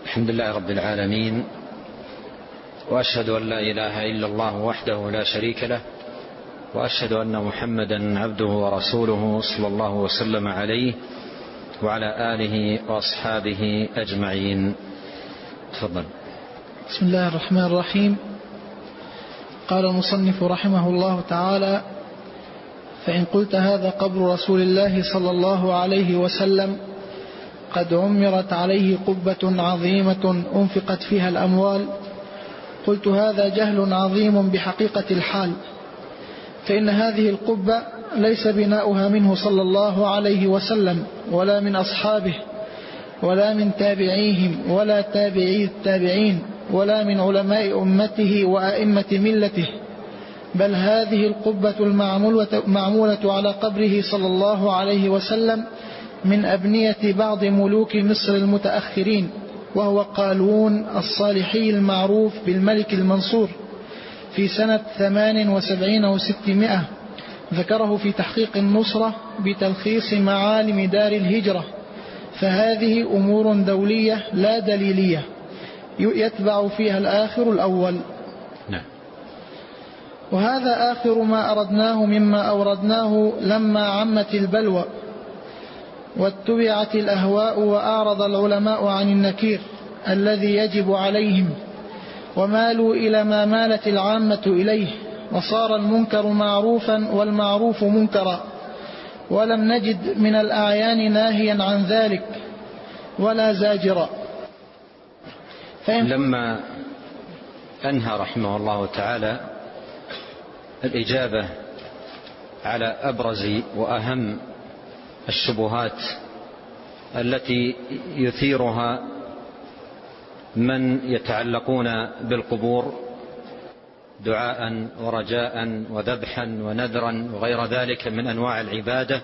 الحمد لله رب العالمين، وأشهد أن لا إله إلا الله وحده لا شريك له، وأشهد أن محمدا عبده ورسوله صلى الله وسلم عليه وعلى آله وأصحابه أجمعين. تفضل. بسم الله الرحمن الرحيم. قال المصنف رحمه الله تعالى: فإن قلت هذا قبر رسول الله صلى الله عليه وسلم قد عمرت عليه قبة عظيمة أنفقت فيها الأموال، قلت هذا جهل عظيم بحقيقة الحال، فإن هذه القبة ليس بناؤها منه صلى الله عليه وسلم ولا من أصحابه ولا من تابعيهم ولا تابعي التابعين ولا من علماء أمته وأئمة ملته، بل هذه القبة المعمولة على قبره صلى الله عليه وسلم من أبنية بعض ملوك مصر المتأخرين، وهو قالون الصالحي المعروف بالملك المنصور في سنة 78 و600، ذكره في تحقيق النصرة بتلخيص معالم دار الهجرة. فهذه أمور دولية لا دليلية يتبع فيها الآخر الأول. نعم. وهذا آخر ما أردناه مما أوردناه لما عمت البلوى واتبعت الأهواء وأعرض العلماء عن النكير الذي يجب عليهم، ومالوا إلى ما مالت العامة إليه، وصار المنكر معروفا والمعروف منكرا، ولم نجد من الأعيان ناهيا عن ذلك ولا زاجرا. لما أنهى رحمه الله تعالى الإجابة على أبرز وأهم الشبهات التي يثيرها من يتعلقون بالقبور دعاء ورجاء وذبحا ونذرا وغير ذلك من أنواع العبادة،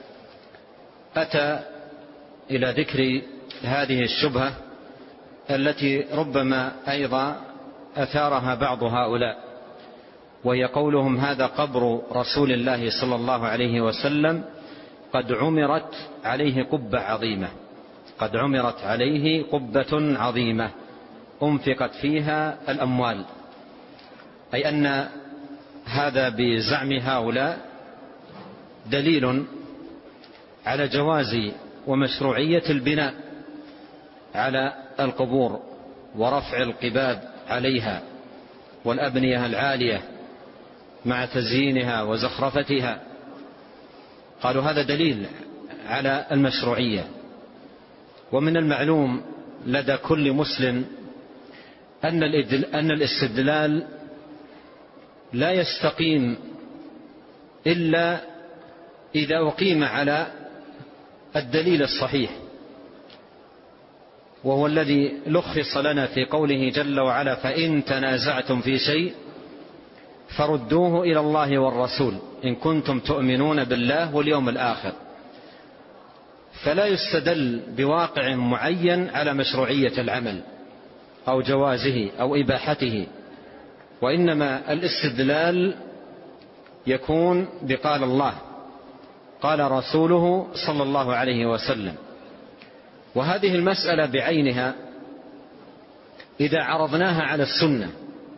أتى إلى ذكر هذه الشبهة التي ربما أيضا أثارها بعض هؤلاء، وهي قولهم هذا قبر رسول الله صلى الله عليه وسلم قد عمرت عليه قبة عظيمة، قد عمرت عليه قبة عظيمة أنفقت فيها الأموال، أي أن هذا بزعم هؤلاء دليل على جواز ومشروعية البناء على القبور ورفع القباب عليها والأبنية العالية مع تزيينها وزخرفتها. قالوا هذا دليل على المشروعية. ومن المعلوم لدى كل مسلم أن الاستدلال لا يستقيم إلا إذا أقيم على الدليل الصحيح، وهو الذي لخص لنا في قوله جل وعلا: فإن تنازعتم في شيء فردوه إلى الله والرسول إن كنتم تؤمنون بالله واليوم الآخر. فلا يستدل بواقع معين على مشروعية العمل أو جوازه أو إباحته، وإنما الاستدلال يكون بقال الله قال رسوله صلى الله عليه وسلم. وهذه المسألة بعينها إذا عرضناها على السنة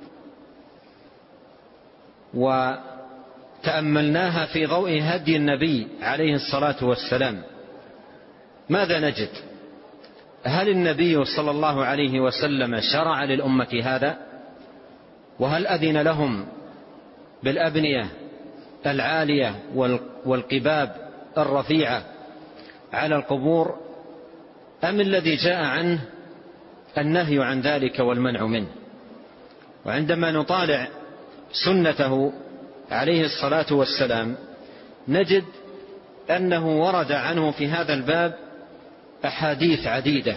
وتأملناها في ضوء هدي النبي عليه الصلاة والسلام، ماذا نجد؟ هل النبي صلى الله عليه وسلم شرع للأمة هذا؟ وهل أذن لهم بالأبنية العالية والقباب الرفيعة على القبور، أم الذي جاء عنه النهي عن ذلك والمنع منه؟ وعندما نطالع سنته عليه الصلاة والسلام نجد أنه ورد عنه في هذا الباب أحاديث عديدة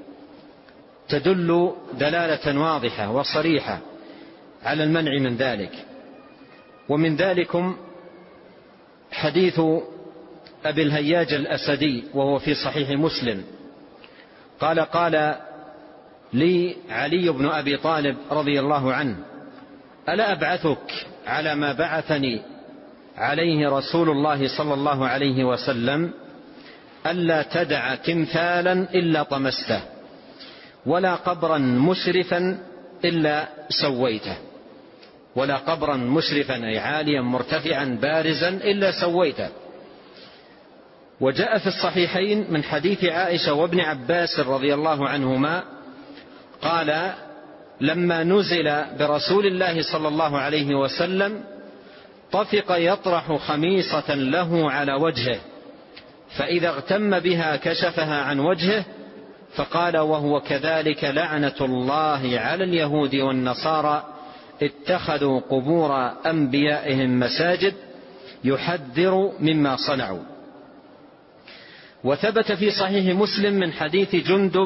تدل دلالة واضحة وصريحة على المنع من ذلك. ومن ذلكم حديث أبي الهياج الأسدي وهو في صحيح مسلم، قال لي علي بن أبي طالب رضي الله عنه: ألا أبعثك على ما بعثني عليه رسول الله صلى الله عليه وسلم: ألا تدع تمثالا إلا طمسته، ولا قبرا مشرفا إلا سويته، ولا قبرا مشرفا أي عاليا مرتفعا بارزا إلا سويته. وجاء في الصحيحين من حديث عائشة وابن عباس رضي الله عنهما قال: لما نزل برسول الله صلى الله عليه وسلم طفق يطرح خميصة له على وجهه، فإذا اغتم بها كشفها عن وجهه، فقال وهو كذلك لعنة الله على اليهود والنصارى اتخذوا قبور أنبيائهم مساجد يحذر مما صنعوا. وثبت في صحيح مسلم من حديث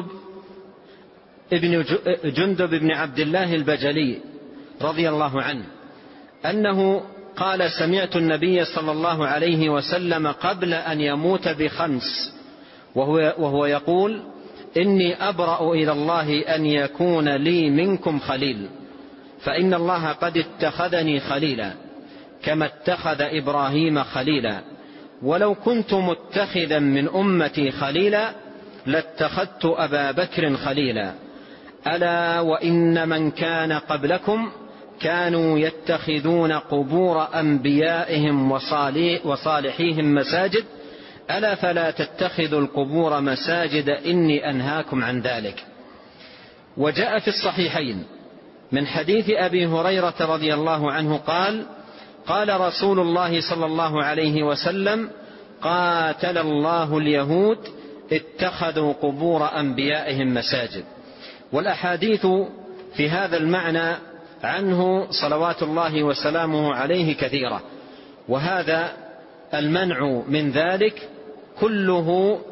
جندب بن عبد الله البجلي رضي الله عنه أنه قال: سمعت النبي صلى الله عليه وسلم قبل أن يموت ب5 وهو يقول: إني أبرأ إلى الله أن يكون لي منكم خليل، فإن الله قد اتخذني خليلا كما اتخذ إبراهيم خليلا، ولو كنت متخذا من أمتي خليلا لاتخذت أبا بكر خليلا، ألا وإن من كان قبلكم كانوا يتخذون قبور أنبيائهم وصالحيهم مساجد، ألا فلا تتخذوا القبور مساجد إني أنهاكم عن ذلك. وجاء في الصحيحين من حديث أبي هريرة رضي الله عنه قال: قال رسول الله صلى الله عليه وسلم: قاتل الله اليهود اتخذوا قبور أنبيائهم مساجد. والأحاديث في هذا المعنى عنه صلوات الله وسلامه عليه كثيرة، وهذا المنع من ذلك كله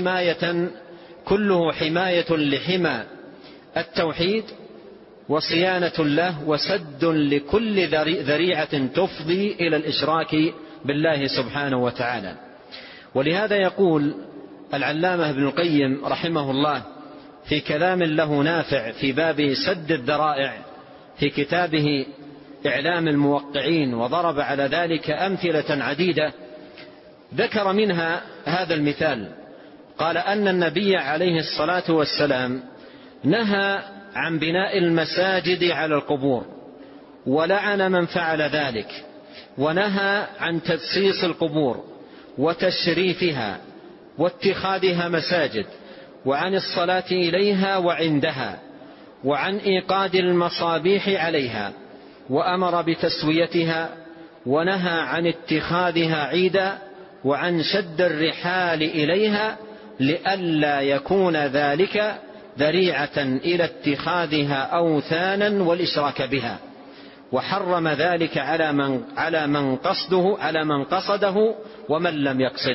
حماية لحمى التوحيد وصيانة له وسد لكل ذريعة تفضي إلى الإشراك بالله سبحانه وتعالى. ولهذا يقول العلامة ابن القيم رحمه الله في كلام له نافع في باب سد الذرائع في كتابه إعلام الموقعين، وضرب على ذلك أمثلة عديدة، ذكر منها هذا المثال. قال أن النبي عليه الصلاة والسلام نهى عن بناء المساجد على القبور، ولعن من فعل ذلك، ونهى عن تدسيس القبور وتشريفها واتخاذها مساجد، وعن الصلاة إليها وعندها، وعن إيقاد المصابيح عليها، وأمر بتسويتها، ونهى عن اتخاذها عيدا، وعن شد الرحال إليها لئلا يكون ذلك ذريعة إلى اتخاذها أوثانا والإشراك بها، وحرم ذلك على من قصده ومن لم يقصده،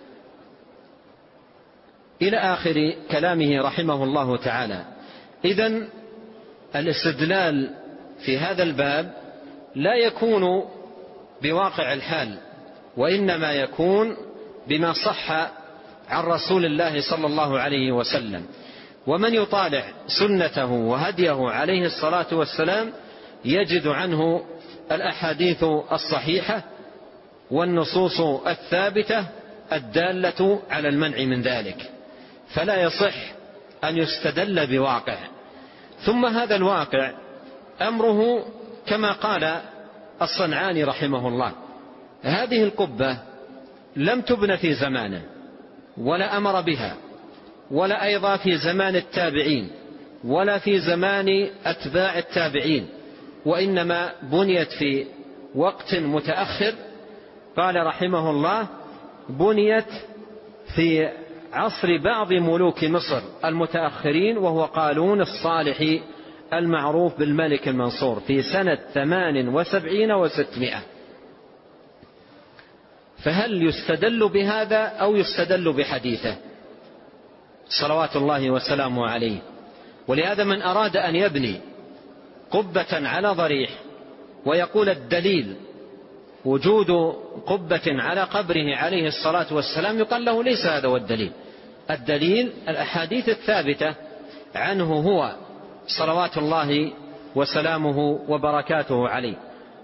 إلى آخر كلامه رحمه الله تعالى. إذن الاستدلال في هذا الباب لا يكون بواقع الحال، وإنما يكون بما صح عن رسول الله صلى الله عليه وسلم. ومن يطالع سنته وهديه عليه الصلاة والسلام يجد عنه الأحاديث الصحيحة والنصوص الثابتة الدالة على المنع من ذلك، فلا يصح أن يستدل بواقع. ثم هذا الواقع أمره كما قال الصنعاني رحمه الله: هذه القبة لم تبن في زمانه، ولا أمر بها، ولا أيضا في زمان التابعين، ولا في زمان أتباع التابعين، وإنما بنيت في وقت متأخر. قال رحمه الله: بنيت في عصر بعض ملوك مصر المتأخرين، وهو قالون الصالح المعروف بالملك المنصور، في سنة 78 و600. فهل يستدل بهذا أو يستدل بحديثه صلوات الله وسلامه عليه؟ ولهذا من أراد أن يبني قبة على ضريح ويقول الدليل وجود قبة على قبره عليه الصلاة والسلام، يقال له ليس هذا هو الدليل. الدليل الأحاديث الثابتة عنه هو صلوات الله وسلامه وبركاته عليه.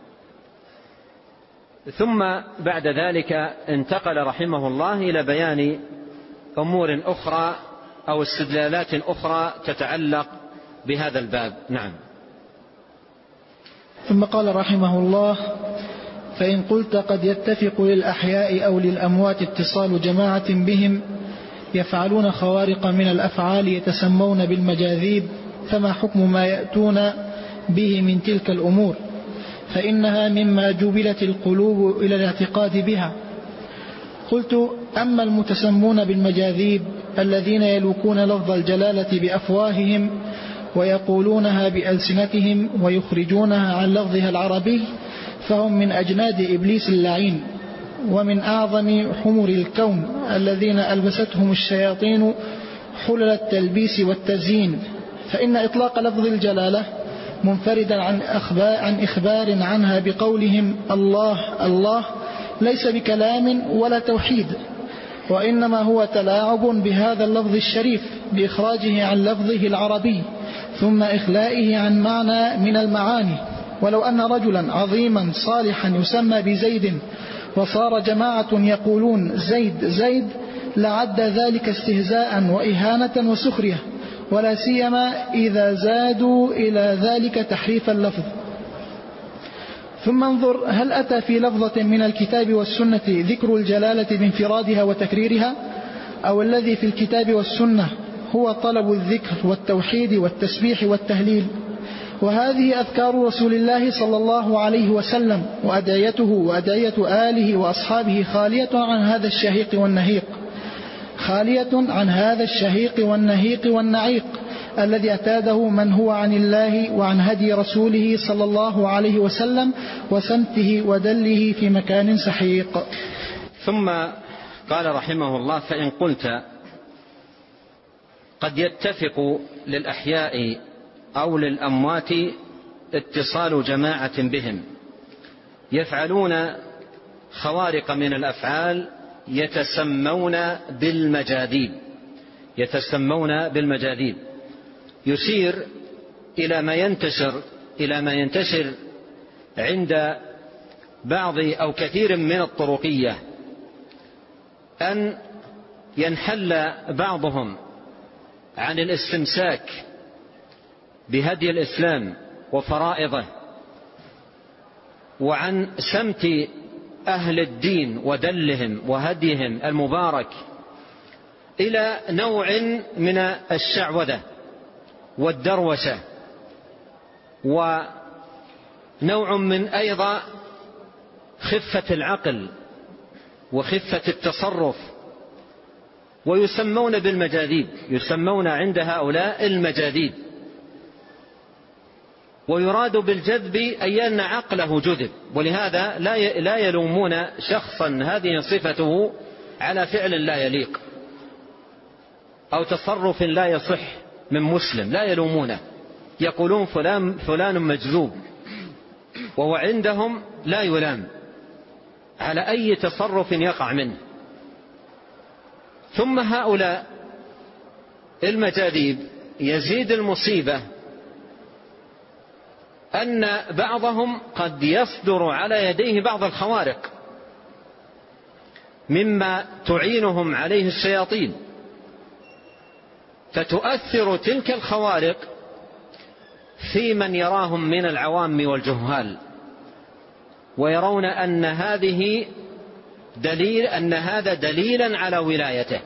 ثم بعد ذلك انتقل رحمه الله إلى بيان أمور أخرى أو استدلالات أخرى تتعلق بهذا الباب. نعم. ثم قال رحمه الله: فإن قلت قد يتفق للأحياء أو للأموات اتصال جماعة بهم يفعلون خوارق من الأفعال يتسمون بالمجاذيب، فما حكم ما يأتون به من تلك الأمور؟ فإنها مما جبلت القلوب إلى الاعتقاد بها. قلت: أما المتسمون بالمجاذيب الذين يلوكون لفظ الجلالة بأفواههم ويقولونها بألسنتهم ويخرجونها عن لفظها العربي، فهم من أجناد إبليس اللعين، ومن أعظم حمر الكون الذين ألبستهم الشياطين حلل التلبيس والتزيين. فإن إطلاق لفظ الجلالة منفردا عن إخبار عنها بقولهم الله الله ليس بكلام ولا توحيد، وإنما هو تلاعب بهذا اللفظ الشريف بإخراجه عن لفظه العربي ثم إخلائه عن معنى من المعاني. ولو أن رجلا عظيما صالحا يسمى بزيد وصار جماعة يقولون زيد زيد لعد ذلك استهزاء وإهانة وسخرية، ولا سيما إذا زادوا إلى ذلك تحريف اللفظ. ثم انظر هل أتى في لفظة من الكتاب والسنة ذكر الجلالة بانفرادها وتكريرها، أو الذي في الكتاب والسنة هو طلب الذكر والتوحيد والتسبيح والتهليل. وهذه أذكار رسول الله صلى الله عليه وسلم وأدعيته وأدعية آله وأصحابه خالية عن هذا الشهيق والنهيق، خالية عن هذا الشهيق والنهيق والنعيق الذي اعتاده من هو عن الله وعن هدي رسوله صلى الله عليه وسلم وسمته ودله في مكان سحيق. ثم قال رحمه الله: فإن قلت قد يتفق للأحياء أو للأموات اتصال جماعة بهم يفعلون خوارق من الأفعال يتسمون بالمجاذيب، يشير إلى ما ينتشر عند بعض أو كثير من الطرقية، أن ينحل بعضهم عن الاستمساك بهدي الإسلام وفرائضه وعن سمت أهل الدين ودلهم وهديهم المبارك إلى نوع من الشعوذة والدروشة، ونوع من أيضا خفة العقل وخفة التصرف، ويسمون بالمجاذيب، يسمون عند هؤلاء المجاذيب. ويراد بالجذب أي أن عقله جذب، ولهذا لا يلومون شخصا هذه صفته على فعل لا يليق أو تصرف لا يصح من مسلم، لا يلومونه، يقولون فلان مجذوب، وهو عندهم لا يلام على أي تصرف يقع منه. ثم هؤلاء المجاذيب يزيد المصيبة أن بعضهم قد يصدر على يديه بعض الخوارق مما تعينهم عليه الشياطين، فتؤثر تلك الخوارق في من يراهم من العوام والجهال، ويرون أن هذا دليلا على ولايته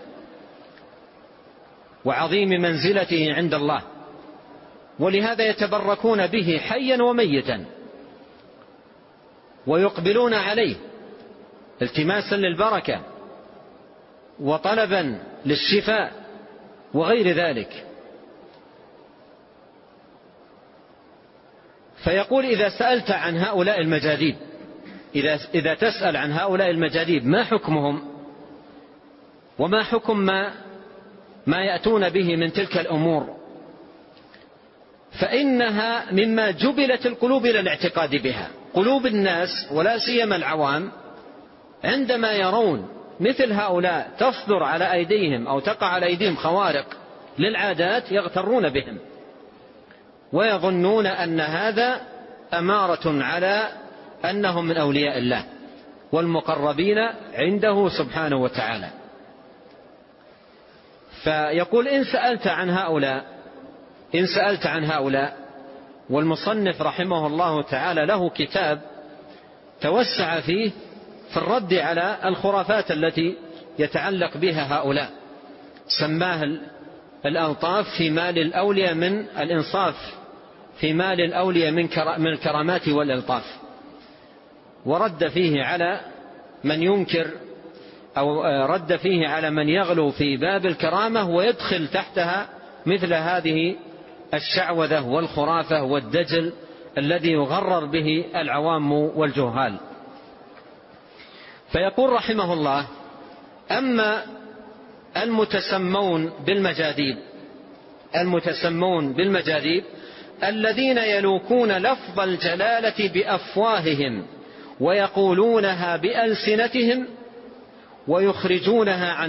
وعظيم منزلته عند الله، ولهذا يتبركون به حيا وميتا ويقبلون عليه التماسا للبركة وطلبا للشفاء وغير ذلك. فيقول: إذا سألت عن هؤلاء المجاذيب، إذا تسأل عن هؤلاء المجاذيب ما حكمهم وما حكم ما يأتون به من تلك الأمور، فإنها مما جبلت القلوب إلى الاعتقاد بها. قلوب الناس ولا سيما العوام عندما يرون مثل هؤلاء تصدر على أيديهم أو تقع على أيديهم خوارق للعادات يغترون بهم ويظنون أن هذا أمارة على أنهم من أولياء الله والمقربين عنده سبحانه وتعالى. فيقول إن سألت عن هؤلاء، والمصنف رحمه الله تعالى له كتاب توسع فيه في الرد على الخرافات التي يتعلق بها هؤلاء، سماه الألطاف في مال الأولياء من الإنصاف في مال الأولياء من الكرامات والإلطاف، ورد فيه على من ينكر أو رد فيه على من يغلو في باب الكرامة ويدخل تحتها مثل هذه الشعوذة والخرافة والدجل الذي يغرر به العوام والجهال. فيقول رحمه الله: أما المتسمون بالمجاذيب الذين يلوكون لفظ الجلالة بأفواههم ويقولونها بألسنتهم ويخرجونها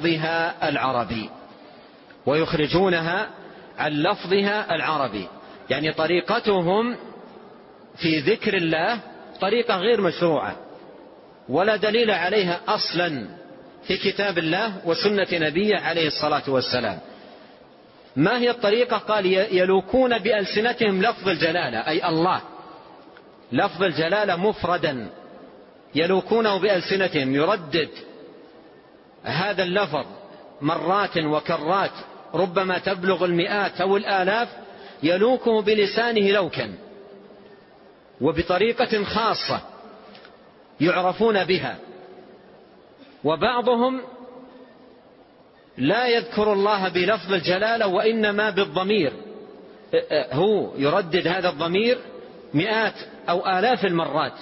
عن لفظها العربي، يعني طريقتهم في ذكر الله طريقة غير مشروعة ولا دليل عليها أصلا في كتاب الله وسنة نبيه عليه الصلاة والسلام. ما هي الطريقة؟ قال: يلوكون بألسنتهم لفظ الجلالة، أي الله، لفظ الجلالة مفردا يلوكونه بألسنتهم، يردد هذا اللفظ مرات وكرات ربما تبلغ المئات أو الآلاف، يلوكه بلسانه لوكا وبطريقة خاصة يعرفون بها. وبعضهم لا يذكر الله بلفظ الجلالة وإنما بالضمير، هو يردد هذا الضمير مئات أو آلاف المرات،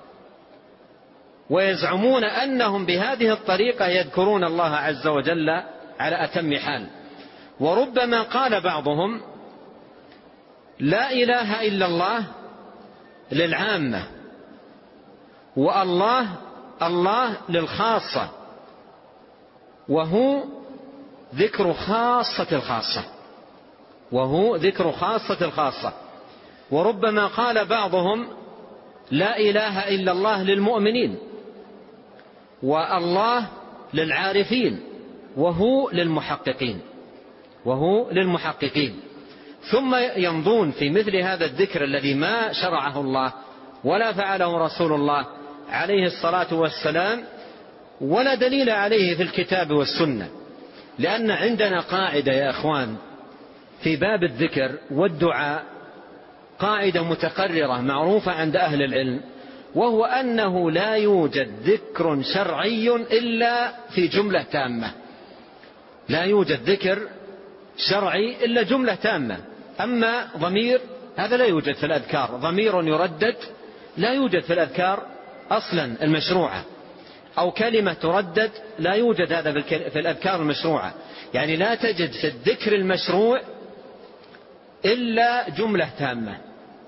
ويزعمون أنهم بهذه الطريقة يذكرون الله عز وجل على أتم حال. وربما قال بعضهم: لا إله إلا الله للعامة، الله للخاصة، وهو ذكر خاصة الخاصة. وربما قال بعضهم: لا إله إلا الله للمؤمنين، والله للعارفين، وهو للمحققين. ثم يمضون في مثل هذا الذكر الذي ما شرعه الله ولا فعله رسول الله عليه الصلاة والسلام ولا دليل عليه في الكتاب والسنة. لأن عندنا قاعدة يا أخوان في باب الذكر والدعاء، قاعدة متقررة معروفة عند أهل العلم، وهو أنه لا يوجد ذكر شرعي إلا في جملة تامة. لا يوجد ذكر شرعي إلا جملة تامة. أما ضمير هذا لا يوجد في الأذكار، ضمير يردد لا يوجد في الأذكار أصلا المشروعة، أو كلمة تردد لا يوجد هذا في الأذكار المشروعة. يعني لا تجد في الذكر المشروع إلا جملة تامة.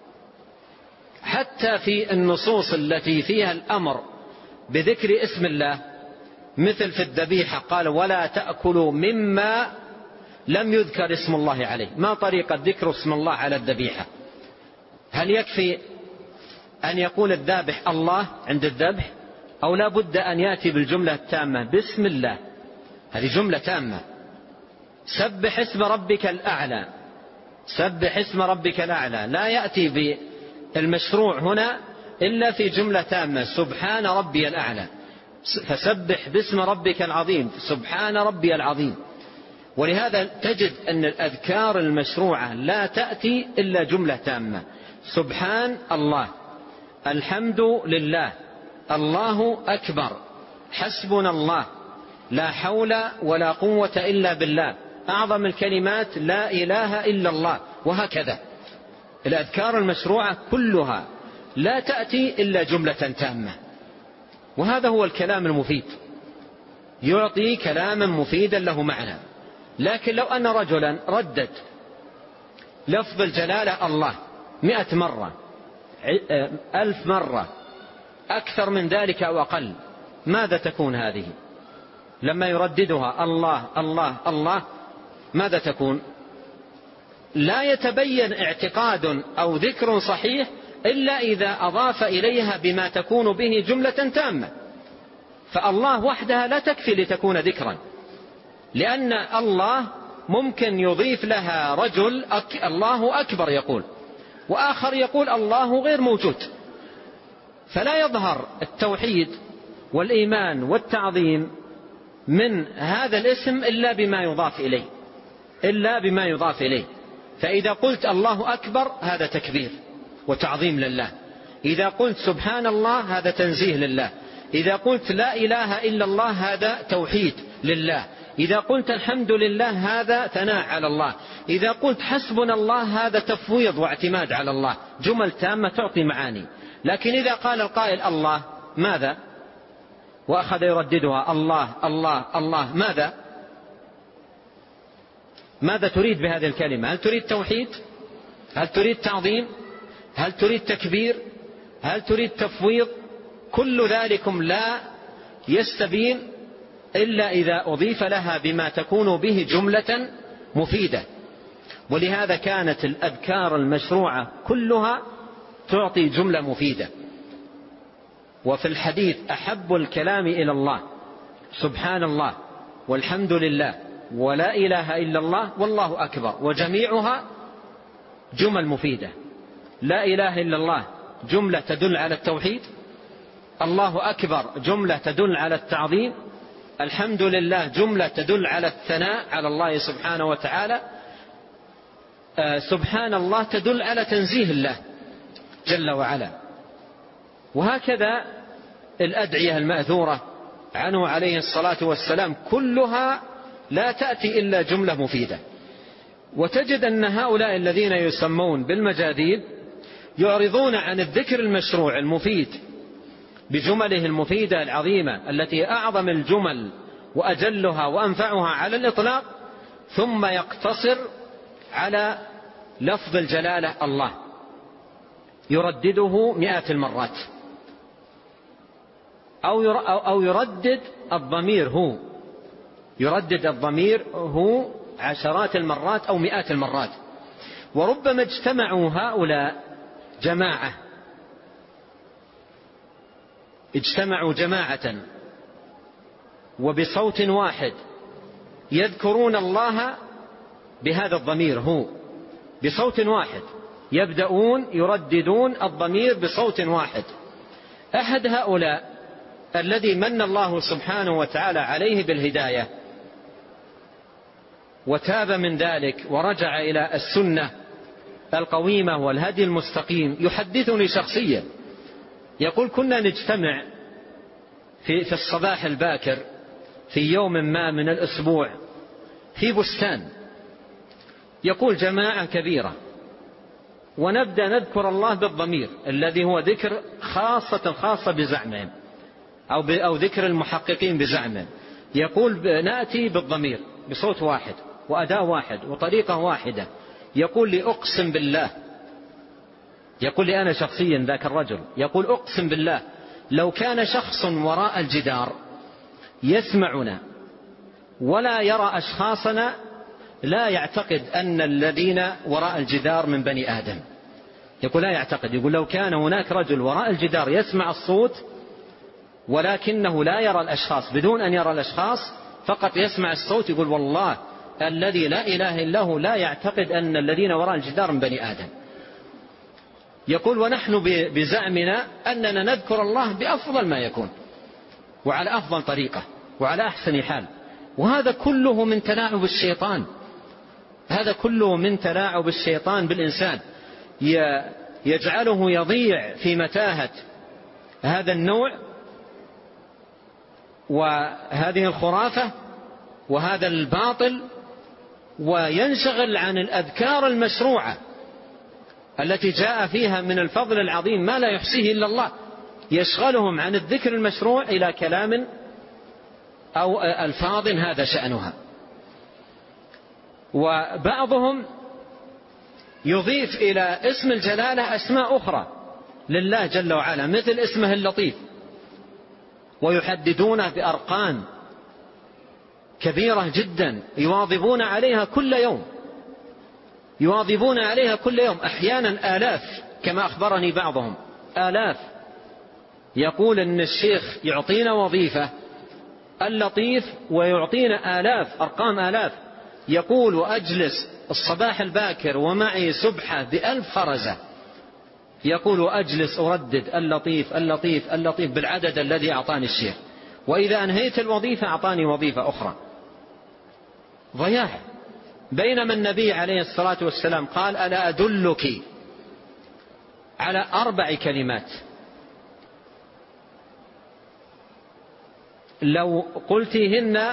حتى في النصوص التي فيها الأمر بذكر اسم الله، مثل في الذبيحة قال: ولا تأكلوا مما لم يذكر اسم الله عليه. ما طريقة ذكر اسم الله على الذبيحة؟ هل يكفي أن يقول الذابح الله عند الذبح، أو لا بد أن يأتي بالجملة التامة بسم الله؟ هذه جملة تامة. سبح اسم ربك الأعلى، سبح اسم ربك الأعلى، لا يأتي بالمشروع هنا إلا في جملة تامة: سبحان ربي الأعلى، فسبح باسم ربك العظيم، سبحان ربي العظيم. ولهذا تجد أن الأذكار المشروعة لا تأتي إلا جملة تامة: سبحان الله، الحمد لله، الله أكبر، حسبنا الله، لا حول ولا قوة إلا بالله، أعظم الكلمات لا إله إلا الله. وهكذا الأذكار المشروعة كلها لا تأتي إلا جملة تامة. وهذا هو الكلام المفيد، يعطي كلاما مفيدا له معنى. لكن لو أن رجلا ردد لفظ الجلالة الله 100 مرة 1000 مرة أكثر من ذلك أو أقل، ماذا تكون هذه؟ لما يرددها الله الله الله ماذا تكون؟ لا يتبين اعتقاد أو ذكر صحيح إلا إذا أضاف إليها بما تكون به جملة تامة. فالله وحدها لا تكفي لتكون ذكرا، لأن الله ممكن يضيف لها رجل الله أكبر يقول، وآخر يقول الله غير موجود، فلا يظهر التوحيد والإيمان والتعظيم من هذا الاسم إلا بما يضاف إليه. فإذا قلت الله أكبر هذا تكبير وتعظيم لله، إذا قلت سبحان الله هذا تنزيه لله، إذا قلت لا إله إلا الله هذا توحيد لله، إذا قلت الحمد لله هذا ثناء على الله، إذا قلت حسبنا الله هذا تفويض واعتماد على الله. جمل تامة تعطي معاني. لكن إذا قال القائل الله ماذا، وأخذ يرددها الله الله الله، ماذا تريد بهذه الكلمة؟ هل تريد توحيد؟ هل تريد تعظيم؟ هل تريد تكبير؟ هل تريد تفويض؟ كل ذلكم لا يستبين إلا إذا أضيف لها بما تكون به جملة مفيدة. ولهذا كانت الأذكار المشروعة كلها تعطي جملة مفيدة. وفي الحديث أحب الكلام إلى الله سبحان الله والحمد لله ولا إله إلا الله والله أكبر، وجميعها جمل مفيدة. لا إله إلا الله جملة تدل على التوحيد، الله أكبر جملة تدل على التعظيم، الحمد لله جملة تدل على الثناء على الله سبحانه وتعالى، سبحان الله تدل على تنزيه الله جل وعلا. وهكذا الأدعية المأثورة عنه عليه الصلاة والسلام كلها لا تأتي إلا جملة مفيدة. وتجد أن هؤلاء الذين يسمون بالمجاديد يعرضون عن الذكر المشروع المفيد بجمله المفيدة العظيمة التي أعظم الجمل وأجلها وأنفعها على الإطلاق، ثم يقتصر على لفظ الجلالة الله يردده مئات المرات، أو يردد الضمير هو عشرات المرات أو مئات المرات. وربما اجتمعوا هؤلاء جماعة وبصوت واحد يذكرون الله بهذا الضمير هو بصوت واحد، يبدأون يرددون الضمير بصوت واحد. أحد هؤلاء الذي من الله سبحانه وتعالى عليه بالهداية وتاب من ذلك ورجع إلى السنة القويمة والهدي المستقيم يحدثني شخصيا، يقول كنا نجتمع في الصباح الباكر في يوم ما من الأسبوع في بستان، يقول جماعة كبيرة، ونبدأ نذكر الله بالضمير الذي هو ذكر خاصة بزعمهم أو ذكر المحققين بزعمهم. يقول نأتي بالضمير بصوت واحد وأداء واحد وطريقة واحدة. يقول لي أقسم بالله، يقول لي أنا شخصيا ذاك الرجل، يقول أقسم بالله لو كان شخص وراء الجدار يسمعنا ولا يرى أشخاصنا لا يعتقد أن الذين وراء الجدار من بني آدم. يقول لا يعتقد، يقول لو كان هناك رجل وراء الجدار يسمع الصوت ولكنه لا يرى الأشخاص، بدون أن يرى الأشخاص فقط يسمع الصوت، يقول والله الذي لا إله إلا هو لا يعتقد أن الذين وراء الجدار من بني آدم. يقول ونحن بزعمنا أننا نذكر الله بأفضل ما يكون وعلى أفضل طريقة وعلى أحسن حال. وهذا كله من تلاعب الشيطان، هذا كله من تلاعب الشيطان بالإنسان، يجعله يضيع في متاهة هذا النوع وهذه الخرافة وهذا الباطل، وينشغل عن الأذكار المشروعة التي جاء فيها من الفضل العظيم ما لا يحصيه إلا الله. يشغلهم عن الذكر المشروع إلى كلام أو ألفاظ هذا شأنها. وبعضهم يضيف إلى اسم الجلالة أسماء أخرى لله جل وعلا مثل اسمه اللطيف، ويحددونه بأرقام كبيرة جدا يواظبون عليها كل يوم، أحيانا آلاف كما أخبرني بعضهم، آلاف. يقول أن الشيخ يعطينا وظيفة اللطيف ويعطينا آلاف، أرقام آلاف، يقول أجلس الصباح الباكر ومعي سبحة ب1000 خرزة، يقول أجلس أردد اللطيف اللطيف اللطيف بالعدد الذي أعطاني الشيخ، وإذا أنهيت الوظيفة أعطاني وظيفة أخرى. ضياع. بينما النبي عليه الصلاة والسلام قال: ألا أدلك على 4 كلمات لو قلتهن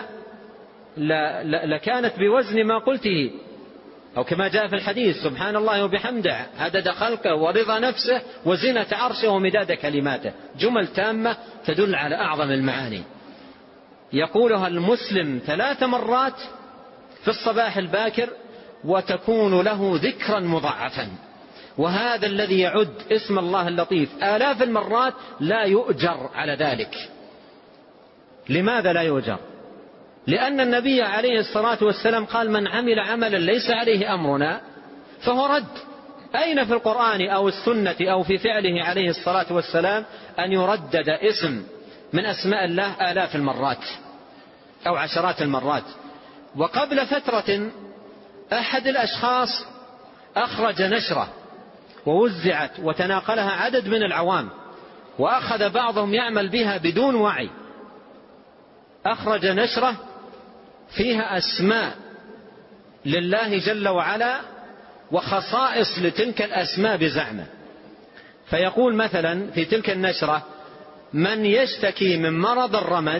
لكانت بوزن ما قلته، أو كما جاء في الحديث: سبحان الله وبحمده عدد خلقه ورضا نفسه وزنة عرشه ومداد كلماته. جمل تامة تدل على أعظم المعاني، يقولها المسلم 3 مرات في الصباح الباكر وتكون له ذكرا مضاعفا. وهذا الذي يعد اسم الله اللطيف آلاف المرات لا يؤجر على ذلك. لماذا لا يؤجر؟ لأن النبي عليه الصلاة والسلام قال: من عمل عملا ليس عليه أمرنا فهو رد. أين في القرآن أو السنة أو في فعله عليه الصلاة والسلام أن يردد اسم من أسماء الله آلاف المرات أو عشرات المرات؟ وقبل فترة أحد الأشخاص أخرج نشرة ووزعت وتناقلها عدد من العوام، وأخذ بعضهم يعمل بها بدون وعي. أخرج نشرة فيها أسماء لله جل وعلا وخصائص لتلك الأسماء بزعمه، فيقول مثلا في تلك النشرة: من يشتكي من مرض الرمد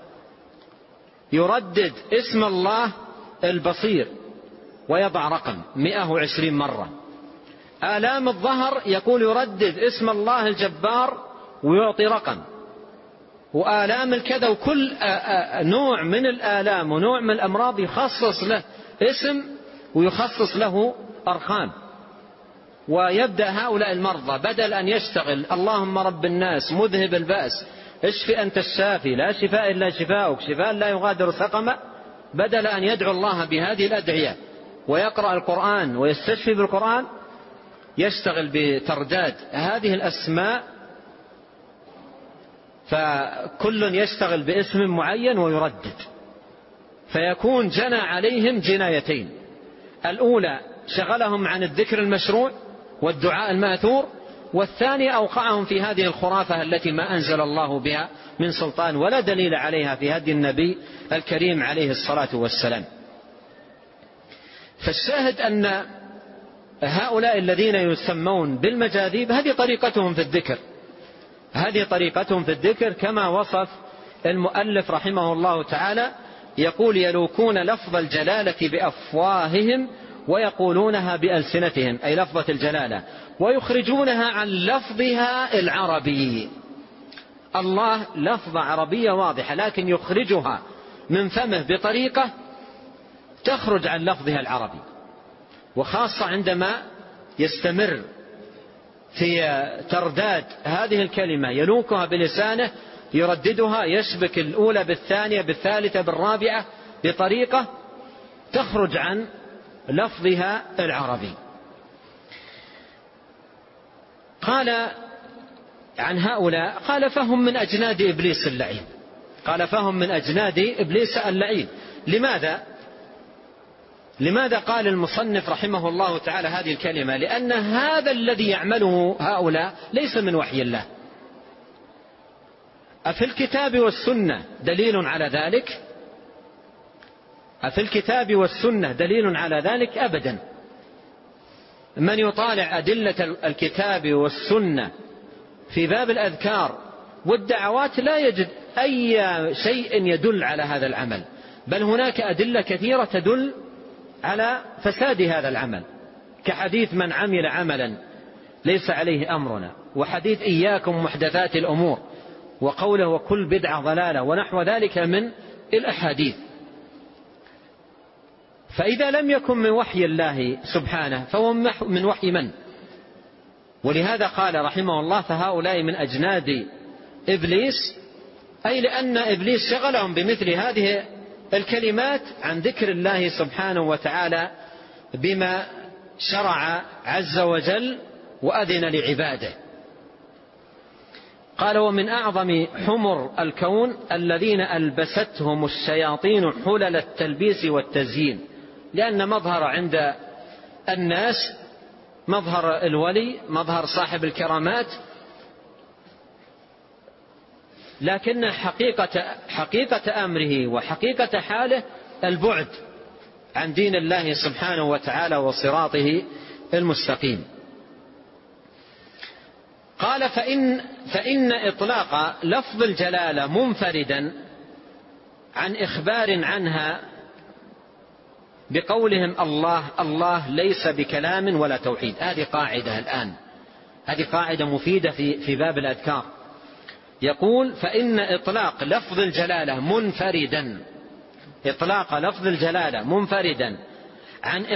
يردد اسم الله البصير ويضع رقم 120 مرة. آلام الظهر يقول يردد اسم الله الجبار ويعطي رقم. وآلام الكذا، وكل نوع من الآلام ونوع من الأمراض يخصص له اسم ويخصص له أرقام. ويبدأ هؤلاء المرضى بدل أن يشتغل اللهم رب الناس مذهب البأس اشفي أنت الشافي لا شفاء إلا شفاؤك شفاء لا يغادر سقما، بدل أن يدعو الله بهذه الأدعية ويقرأ القرآن ويستشفي بالقرآن، يشتغل بترداد هذه الأسماء. فكل يشتغل باسم معين ويردد، فيكون جنى عليهم جنايتين: الأولى شغلهم عن الذكر المشروع والدعاء المأثور، والثانية أوقعهم في هذه الخرافة التي ما أنزل الله بها من سلطان ولا دليل عليها في هدي النبي الكريم عليه الصلاة والسلام. فالشاهد أن هؤلاء الذين يسمون بالمجاذيب هذه طريقتهم في الذكر، هذه طريقتهم في الذكر كما وصف المؤلف رحمه الله تعالى، يقول: يلوكون لفظ الجلالة بأفواههم ويقولونها بألسنتهم، أي لفظة الجلالة، ويخرجونها عن لفظها العربي. الله لفظة عربية واضحة، لكن يخرجها من فمه بطريقة تخرج عن لفظها العربي، وخاصة عندما يستمر في ترداد هذه الكلمة يلوكها بلسانه، يرددها، يشبك الأولى بالثانية بالثالثة بالرابعة بطريقة تخرج عن لفظها العربي. قال عن هؤلاء: قال: فهم من أجناد إبليس اللعين. قال: فهم من أجناد إبليس اللعين. لماذا قال المصنف رحمه الله تعالى هذه الكلمة؟ لأن هذا الذي يعمله هؤلاء ليس من وحي الله. أفي الكتاب والسنة دليل على ذلك؟ أفي الكتاب والسنة دليل على ذلك؟ أبدا. من يطالع أدلة الكتاب والسنة في باب الأذكار والدعوات لا يجد أي شيء يدل على هذا العمل، بل هناك أدلة كثيرة تدل على فساد هذا العمل، كحديث من عمل عملا ليس عليه أمرنا، وحديث إياكم محدثات الأمور، وقوله وكل بدعة ضلالة، ونحو ذلك من الأحاديث. فإذا لم يكن من وحي الله سبحانه فهو من وحي من؟ ولهذا قال رحمه الله: فهؤلاء من أجناد إبليس، أي لأن إبليس شغلهم بمثل هذه الكلمات عن ذكر الله سبحانه وتعالى بما شرع عز وجل وأذن لعباده. قال: ومن أعظم حمر الكون الذين ألبستهم الشياطين حلل التلبيس والتزيين، لأن مظهر عند الناس مظهر الولي، مظهر صاحب الكرامات، لكن حقيقة أمره وحقيقة حاله البعد عن دين الله سبحانه وتعالى وصراطه المستقيم. قال: فإن إطلاق لفظ الجلالة منفردا عن إخبار عنها بقولهم الله الله ليس بكلام ولا توحيد. هذه قاعدة الآن، هذه قاعدة مفيدة في باب الأذكار. يقول: فإن إطلاق لفظ الجلالة منفردا، إطلاق لفظ الجلالة منفردا عن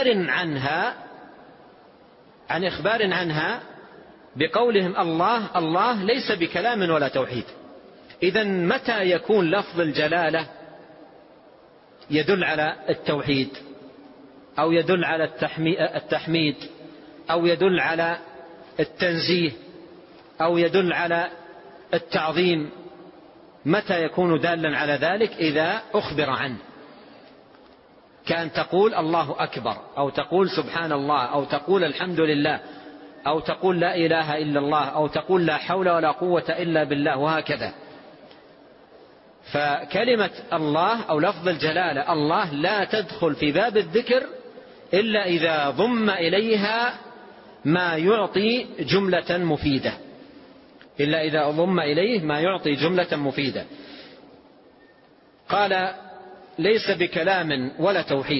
إخبار عنها بقولهم الله الله ليس بكلام ولا توحيد. إذن متى يكون لفظ الجلالة يدل على التوحيد أو يدل على التحميد أو يدل على التنزيه أو يدل على التعظيم؟ متى يكون دالا على ذلك؟ إذا أخبر عنه، كأن تقول الله أكبر، أو تقول سبحان الله، أو تقول الحمد لله، أو تقول لا إله إلا الله، أو تقول لا حول ولا قوة إلا بالله، وهكذا. فكلمة الله أو لفظ الجلالة الله لا تدخل في باب الذكر إلا إذا ضم إليها ما يعطي جملة مفيدة، إلا إذا ضم إليه ما يعطي جملة مفيدة. قال: ليس بكلام ولا توحيد.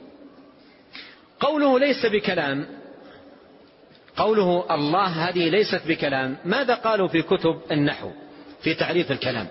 قوله ليس بكلام، قوله الله هذه ليست بكلام، ماذا قالوا في كتب النحو في تعريف الكلام؟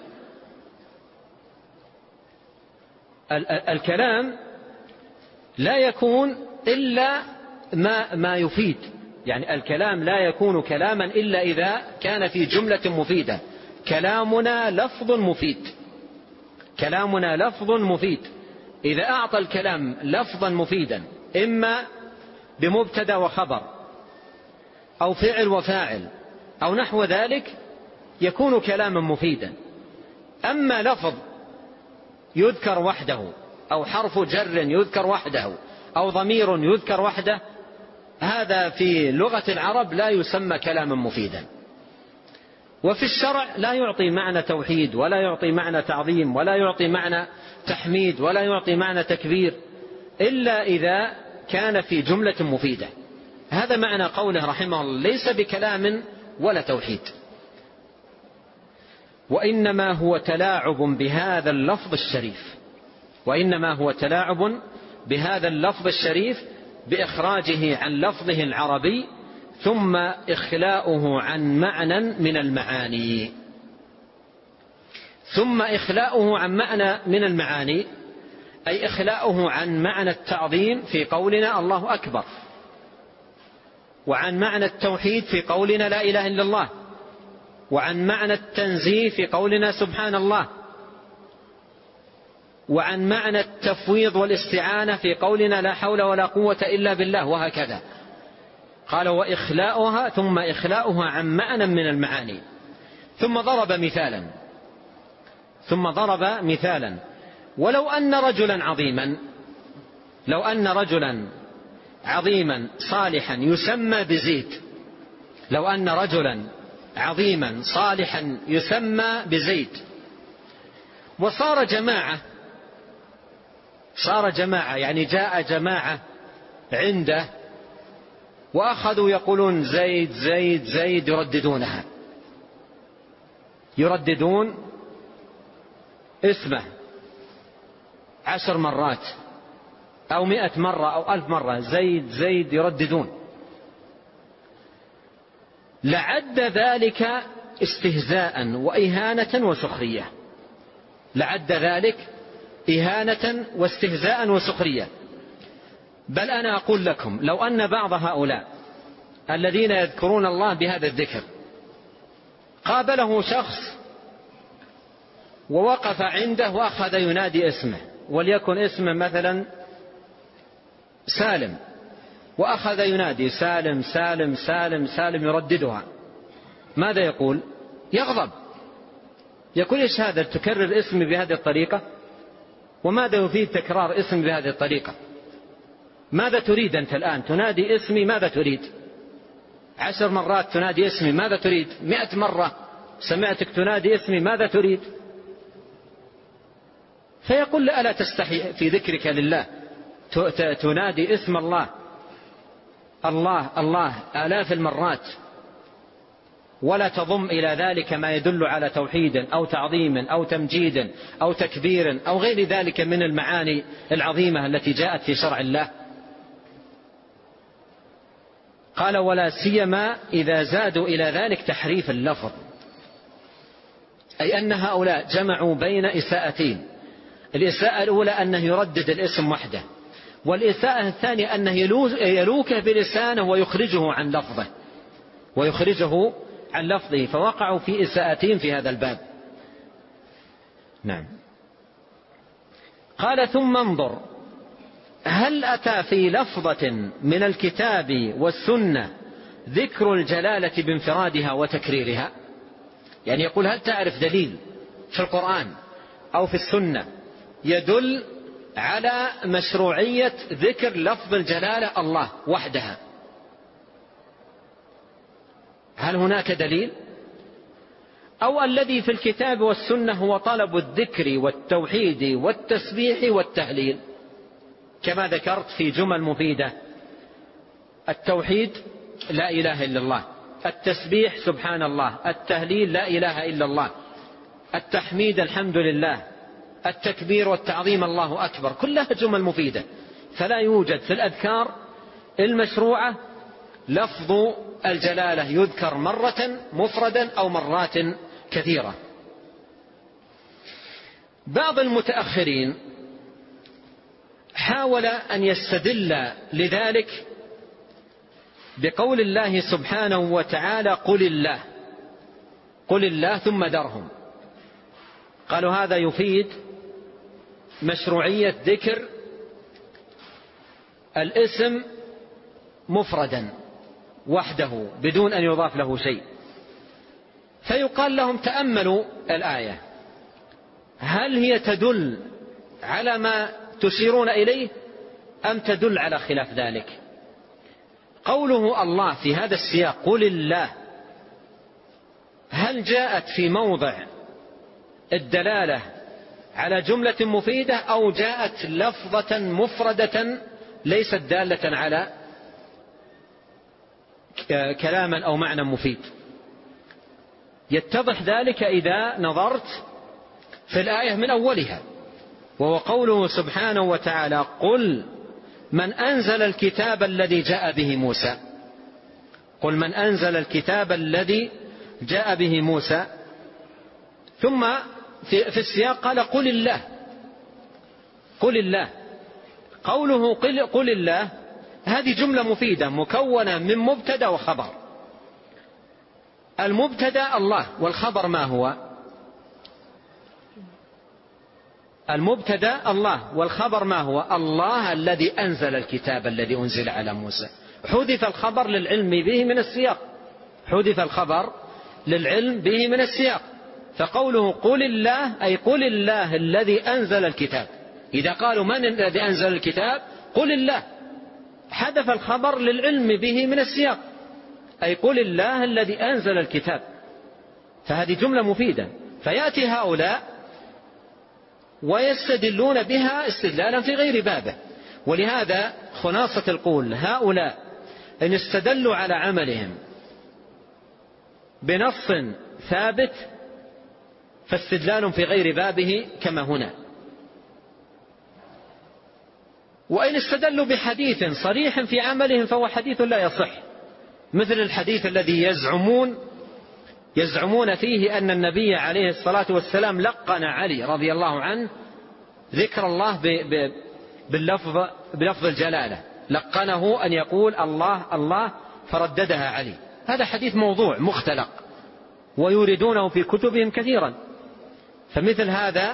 الكلام لا يكون إلا ما يفيد، يعني الكلام لا يكون كلاما إلا إذا كان في جملة مفيدة. كلامنا لفظ مفيد، كلامنا لفظ مفيد. إذا أعطى الكلام لفظا مفيدا إما بمبتدا وخبر أو فعل وفاعل أو نحو ذلك يكون كلاما مفيدا. أما لفظ يذكر وحده أو حرف جر يذكر وحده أو ضمير يذكر وحده، هذا في لغة العرب لا يسمى كلاما مفيدا. وفي الشرع لا يعطي معنى توحيد ولا يعطي معنى تعظيم ولا يعطي معنى تحميد ولا يعطي معنى تكبير إلا إذا كان في جملة مفيدة. هذا معنى قوله رحمه الله: ليس بكلام ولا توحيد. وإنما هو تلاعب بهذا اللفظ الشريف، وإنما هو تلاعب بهذا اللفظ الشريف بإخراجه عن لفظه العربي ثم إخلاؤه عن معنى من المعاني. ثم إخلاؤه عن معنى من المعاني أي إخلاؤه عن معنى التعظيم في قولنا الله أكبر، وعن معنى التوحيد في قولنا لا إله إلا الله، وعن معنى التنزيه في قولنا سبحان الله، وعن معنى التفويض والاستعانة في قولنا لا حول ولا قوة إلا بالله، وهكذا. قال: وإخلاؤها ثم إخلاؤها عن معنى من المعاني. ثم ضرب مثالا: ولو أن رجلا عظيما، لو أن رجلا عظيما صالحا يسمى بزيد، لو أن رجلا عظيما صالحا يسمى بزيد، وصار جماعة يعني جاء جماعة عنده وأخذوا يقولون زيد زيد زيد، يرددون اسمه 10 مرات أو 100 مرة أو 1000 مرة، زيد زيد يرددون، لعد ذلك استهزاء وإهانة وسخرية، لعد ذلك إهانة واستهزاء وسخرية. بل أنا أقول لكم لو أن بعض هؤلاء الذين يذكرون الله بهذا الذكر قابله شخص ووقف عنده وأخذ ينادي اسمه، وليكن اسمه مثلا سالم، وأخذ ينادي سالم سالم سالم سالم يرددها، ماذا يقول؟ يغضب، يقول إيش هذا تكرر اسمي بهذه الطريقة؟ وماذا يفيد تكرار اسمي بهذه الطريقة؟ ماذا تريد أنت الآن؟ تنادي اسمي ماذا تريد؟ 10 مرات تنادي اسمي ماذا تريد؟ 100 مرة سمعتك تنادي اسمي ماذا تريد؟ فيقول لا، ألا تستحي في ذكرك لله تنادي اسم الله الله الله آلاف المرات ولا تضم إلى ذلك ما يدل على توحيد أو تعظيم أو تمجيد أو تكبير أو غير ذلك من المعاني العظيمة التي جاءت في شرع الله؟ قال ولا سيما إذا زادوا إلى ذلك تحريف اللفظ، أي أن هؤلاء جمعوا بين إساءتين. الإساءة الأولى أنه يردد الاسم وحده، والإساءة الثانية أنه يلوكه بلسانه ويخرجه عن لفظه فوقعوا في إساءتين في هذا الباب. نعم. قال ثم انظر هل أتى في لفظة من الكتاب والسنة ذكر الجلالة بانفرادها وتكريرها؟ يعني يقول هل تعرف دليل في القرآن أو في السنة يدل على مشروعية ذكر لفظ الجلالة الله وحدها؟ هل هناك دليل؟ أو الذي في الكتاب والسنة هو طلب الذكر والتوحيد والتسبيح والتهليل كما ذكرت في جمل مفيدة: التوحيد لا إله إلا الله، التسبيح سبحان الله، التهليل لا إله إلا الله، التحميد الحمد لله، التكبير والتعظيم الله أكبر، كلها جمل مفيدة. فلا يوجد في الأذكار المشروعة لفظ الجلالة يذكر مرة مفردا أو مرات كثيرة. بعض المتأخرين حاول أن يستدل لذلك بقول الله سبحانه وتعالى قل الله ثم ذرهم. قالوا هذا يفيد مشروعية ذكر الاسم مفردا وحده بدون أن يضاف له شيء. فيقال لهم تأملوا الآية، هل هي تدل على ما تشيرون إليه أم تدل على خلاف ذلك؟ قوله الله في هذا السياق قل الله، هل جاءت في موضع الدلالة على جملة مفيدة أو جاءت لفظة مفردة ليست دالة على كلاما أو معنى مفيد؟ يتضح ذلك إذا نظرت في الآية من أولها، وهو قوله سبحانه وتعالى قل من أنزل الكتاب الذي جاء به موسى. قل من أنزل الكتاب الذي جاء به موسى. ثم في السياق قال قل الله. قل الله، قوله قل الله هذه جملة مفيدة مكونة من مبتدأ وخبر. المبتدأ الله، والخبر ما هو؟ المبتدأ الله والخبر ما هو؟ الله الذي أنزل الكتاب الذي أنزل على موسى. حذف الخبر للعلم به من السياق، حذف الخبر للعلم به من السياق. فقوله قل الله أي قل الله الذي أنزل الكتاب. إذا قالوا من الذي أنزل الكتاب قل الله، حذف الخبر للعلم به من السياق، أي قل الله الذي أنزل الكتاب. فهذه جملة مفيدة. فيأتي هؤلاء ويستدلون بها استدلالا في غير بابه. ولهذا خلاصة القول هؤلاء إن استدلوا على عملهم بنص ثابت فاستدلال في غير بابه كما هنا. وإن استدلوا بحديث صريح في عملهم فهو حديث لا يصح، مثل الحديث الذي يزعمون فيه أن النبي عليه الصلاة والسلام لقن علي رضي الله عنه ذكر الله بلفظ الجلالة، لقنه أن يقول الله الله فرددها علي. هذا حديث موضوع مختلق ويوردونه في كتبهم كثيرا. فمثل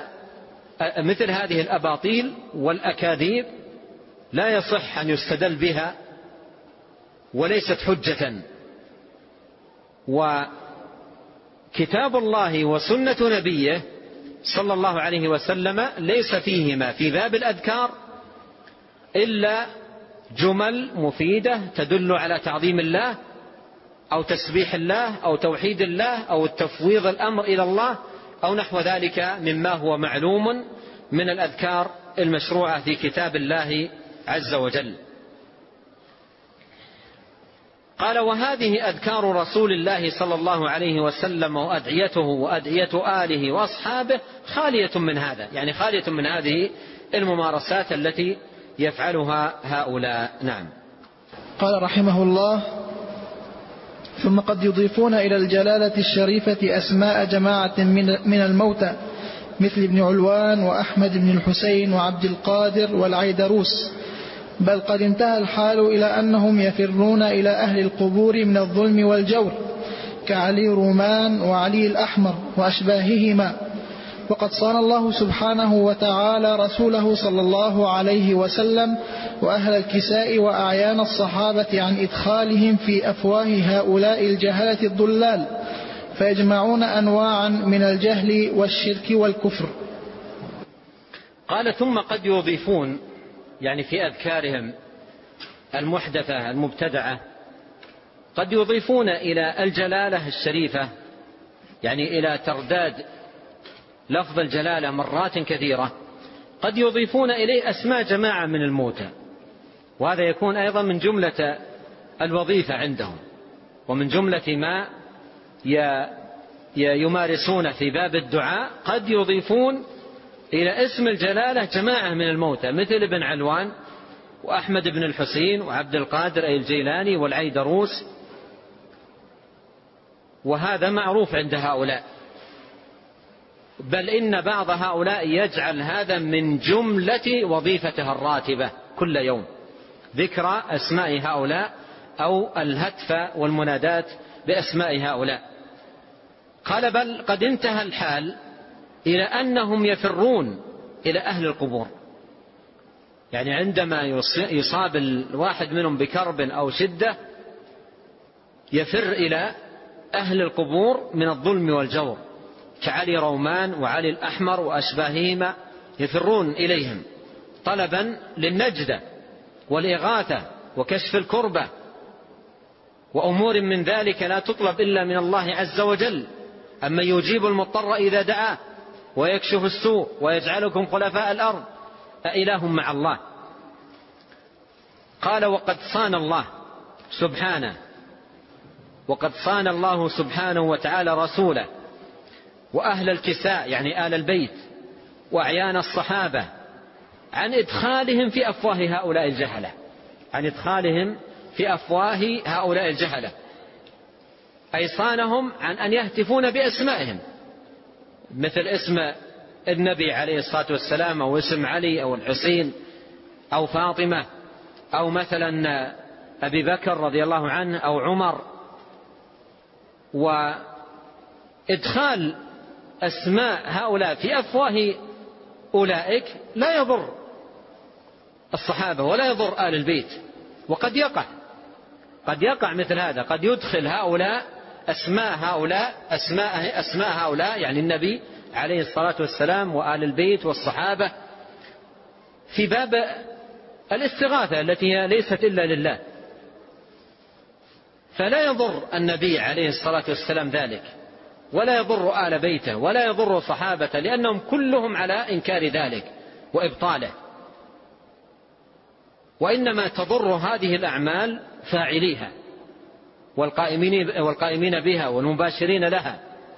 هذه الأباطيل والأكاذيب لا يصح أن يستدل بها وليست حجة. كتاب الله وسنة نبيه صلى الله عليه وسلم ليس فيهما في باب الأذكار إلا جمل مفيدة تدل على تعظيم الله أو تسبيح الله أو توحيد الله أو التفويض الأمر إلى الله أو نحو ذلك مما هو معلوم من الأذكار المشروعة في كتاب الله عز وجل. قال: وهذه أذكار رسول الله صلى الله عليه وسلم وأدعيته وأدعية آله وأصحابه خالية من هذا، يعني خالية من هذه الممارسات التي يفعلها هؤلاء. نعم. قال رحمه الله: ثم قد يضيفون إلى الجلالة الشريفة أسماء جماعة من الموتى مثل ابن علوان وأحمد بن الحسين وعبد القادر والعيدروس، بل قد انتهى الحال إلى أنهم يفرون إلى أهل القبور من الظلم والجور كعلي رومان وعلي الأحمر وأشباههما. وقد صان الله سبحانه وتعالى رسوله صلى الله عليه وسلم وأهل الكساء وأعيان الصحابة عن إدخالهم في أفواه هؤلاء الجهلة الضلال، فيجمعون أنواعا من الجهل والشرك والكفر. قال: ثم قد يضيفون، يعني في أذكارهم المحدثة المبتدعة، قد يضيفون إلى الجلالة الشريفة، يعني إلى ترداد لفظ الجلالة مرات كثيرة، قد يضيفون إليه أسماء جماعة من الموتى، وهذا يكون أيضا من جملة الوظيفة عندهم ومن جملة ما يمارسون في باب الدعاء. قد يضيفون إلى اسم الجلالة جماعة من الموتى مثل ابن علوان وأحمد بن الحسين وعبد القادر أي الجيلاني والعيدروس، وهذا معروف عند هؤلاء، بل إن بعض هؤلاء يجعل هذا من جملة وظيفته الراتبة كل يوم، ذكر أسماء هؤلاء أو الهتف والمنادات بأسماء هؤلاء. قال: بل قد انتهى الحال إلى أنهم يفرون إلى أهل القبور، يعني عندما يصاب الواحد منهم بكرب أو شدة يفر إلى أهل القبور من الظلم والجور كعلي رومان وعلي الأحمر وأشباههما، يفرون إليهم طلبا للنجدة والإغاثة وكشف الكربة وأمور من ذلك لا تطلب إلا من الله عز وجل. أما يجيب المضطر إذا دعاه ويكشف السوء ويجعلكم خلفاء الأرض أإله مع الله. قال: وقد صان الله سبحانه وتعالى رسوله وأهل الكساء يعني آل البيت وأعيان الصحابة عن إدخالهم في أفواه هؤلاء الجهلة، عن إدخالهم في أفواه هؤلاء الجهلة، أي صانهم عن أن يهتفون بأسمائهم مثل اسم النبي عليه الصلاة والسلام أو اسم علي أو الحسين أو فاطمة أو مثلا أبي بكر رضي الله عنه أو عمر. وإدخال أسماء هؤلاء في أفواه أولئك لا يضر الصحابة ولا يضر آل البيت، وقد يقع مثل هذا، قد يدخل هؤلاء أسماء هؤلاء يعني النبي عليه الصلاة والسلام وآل البيت والصحابة في باب الاستغاثة التي هي ليست إلا لله، فلا يضر النبي عليه الصلاة والسلام ذلك، ولا يضر آل بيته ولا يضر صحابته، لأنهم كلهم على إنكار ذلك وإبطاله. وإنما تضر هذه الأعمال فاعليها والقائمين بها والمباشرين لها،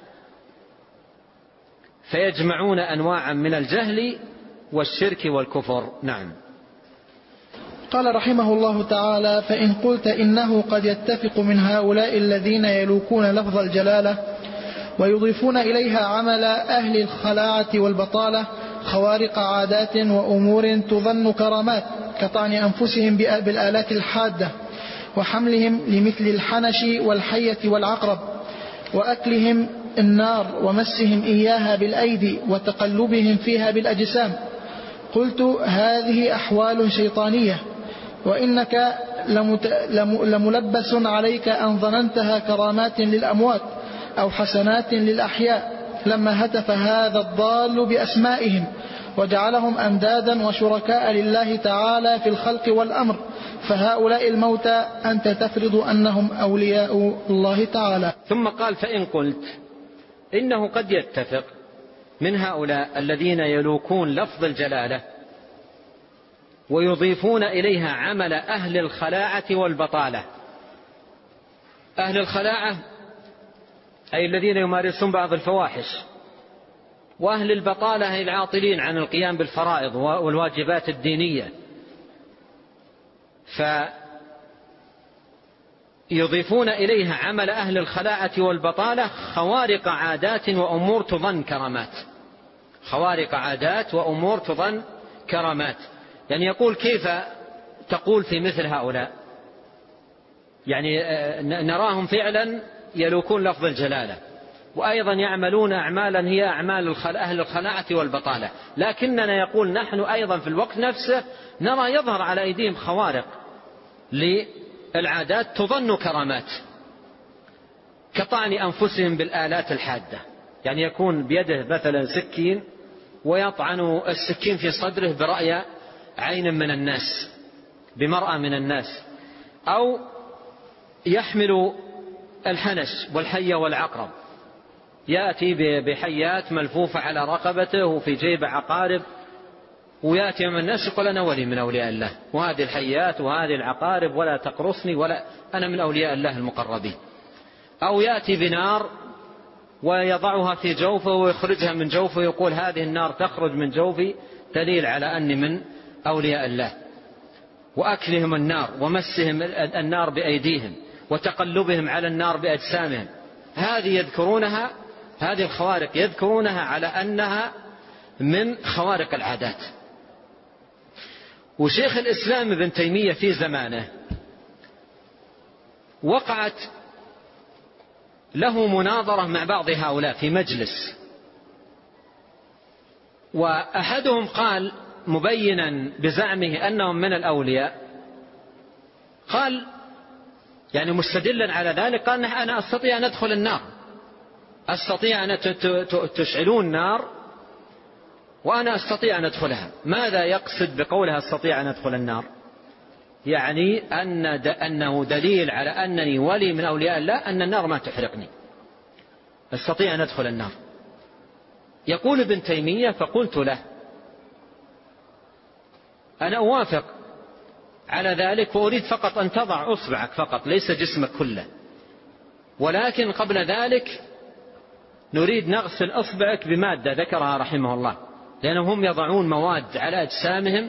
فيجمعون أنواعا من الجهل والشرك والكفر. نعم. قال رحمه الله تعالى: فإن قلت إنه قد يتفق من هؤلاء الذين يلوكون لفظ الجلالة ويضيفون إليها عمل أهل الخلاعة والبطالة خوارق عادات وأمور تظن كرامات كطعن أنفسهم بالآلات الحادة وحملهم لمثل الحنش والحية والعقرب وأكلهم النار ومسهم إياها بالأيدي وتقلبهم فيها بالأجسام، قلت: هذه أحوال شيطانية، وإنك لملبس عليك أن ظننتها كرامات للأموات، أو حسنات للأحياء لما هتف هذا الضال بأسمائهم وجعلهم أندادا وشركاء لله تعالى في الخلق والأمر، فهؤلاء الموتى أنت تفرض أنهم أولياء الله تعالى. ثم قال: فإن قلت إنه قد يتفق من هؤلاء الذين يلوكون لفظ الجلالة ويضيفون إليها عمل أهل الخلاعة والبطالة. أهل الخلاعة أي الذين يمارسون بعض الفواحش، وأهل البطالة أي العاطلين عن القيام بالفرائض والواجبات الدينية، فيضيفون إليها عمل أهل الخلاعة والبطالة خوارق عادات وأمور تظن كرامات. خوارق عادات وأمور تظن كرامات، يعني يقول: كيف تقول في مثل هؤلاء؟ يعني نراهم فعلا يلوكون لفظ الجلالة وأيضا يعملون أعمالا هي أعمال أهل الخلاعة والبطالة، لكننا يقول نحن أيضا في الوقت نفسه نرى يظهر على أيديهم خوارق للعادات تظن كرامات، كطعن أنفسهم بالآلات الحادة. يعني يكون بيده مثلا سكين ويطعن السكين في صدره برأي عين من الناس، بمرأة من الناس، أو يحمل الحنش والحية والعقرب، يأتي بحيات ملفوفة على رقبته وفي جيب عقارب، ويأتي من الناس يقول: أنا ولي من أولياء الله، وهذه الحيات وهذه العقارب ولا تقرصني، ولا أنا من أولياء الله المقربين. أو يأتي بنار ويضعها في جوفه ويخرجها من جوفه ويقول: هذه النار تخرج من جوفي دليل على أني من أولياء الله. وأكلهم النار ومسهم النار بأيديهم وتقلبهم على النار بأجسامهم، هذه يذكرونها، هذه الخوارق يذكرونها على أنها من خوارق العادات. وشيخ الإسلام ابن تيمية في زمانه وقعت له مناظرة مع بعض هؤلاء في مجلس، وأحدهم قال مبينا بزعمه أنهم من الأولياء، قال يعني مستدلا على ذلك، قال: أنا أستطيع أن أدخل النار، أستطيع أن تشعلون نار وأنا أستطيع أن أدخلها. ماذا يقصد بقولها أستطيع أن أدخل النار؟ يعني أنه دليل على أنني ولي من أولياء الله، أن النار ما تحرقني، أستطيع أن أدخل النار. يقول ابن تيمية: فقلت له: أنا أوافق على ذلك، وأريد فقط أن تضع أصبعك فقط، ليس جسمك كله، ولكن قبل ذلك نريد نغسل أصبعك بمادة ذكرها رحمه الله، لأنهم يضعون مواد على أجسامهم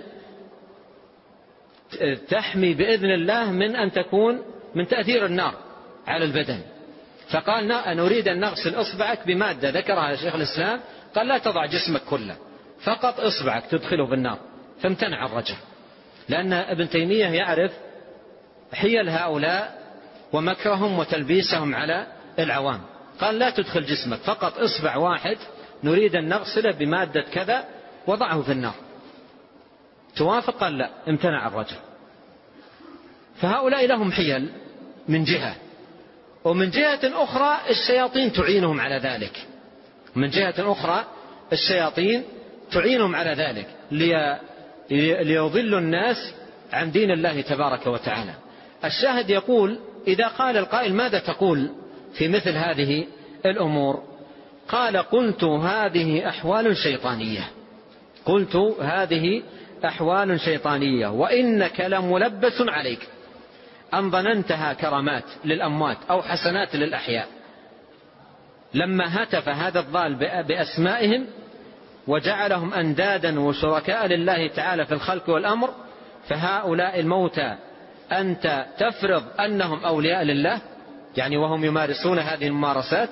تحمي بإذن الله من أن تكون من تأثير النار على البدن. فقال: نريد أن نغسل أصبعك بمادة ذكرها شيخ الإسلام، قال: لا تضع جسمك كله، فقط أصبعك تدخله في النار. فامتنع الرجل، لأن ابن تيمية يعرف حيل هؤلاء ومكرهم وتلبيسهم على العوام. قال: لا تدخل جسمك، فقط إصبع واحد نريد أن نغسله بمادة كذا وضعه في النار. توافق؟ قال: لا. امتنع الرجل. فهؤلاء لهم حيل من جهة، ومن جهة أخرى الشياطين تعينهم على ذلك، من جهة أخرى الشياطين تعينهم على ذلك ليضلوا الناس عن دين الله تبارك وتعالى. الشاهد يقول: إذا قال القائل: ماذا تقول في مثل هذه الأمور؟ قال: قلت: هذه أحوال شيطانية، قلت: هذه أحوال شيطانية، وإنك لملبس عليك أن ظننتها كرامات للأموات أو حسنات للأحياء. لما هتف هذا الضال بأسمائهم وجعلهم أندادا وشركاء لله تعالى في الخلق والأمر، فهؤلاء الموتى أنت تفرض أنهم أولياء لله، يعني وهم يمارسون هذه الممارسات.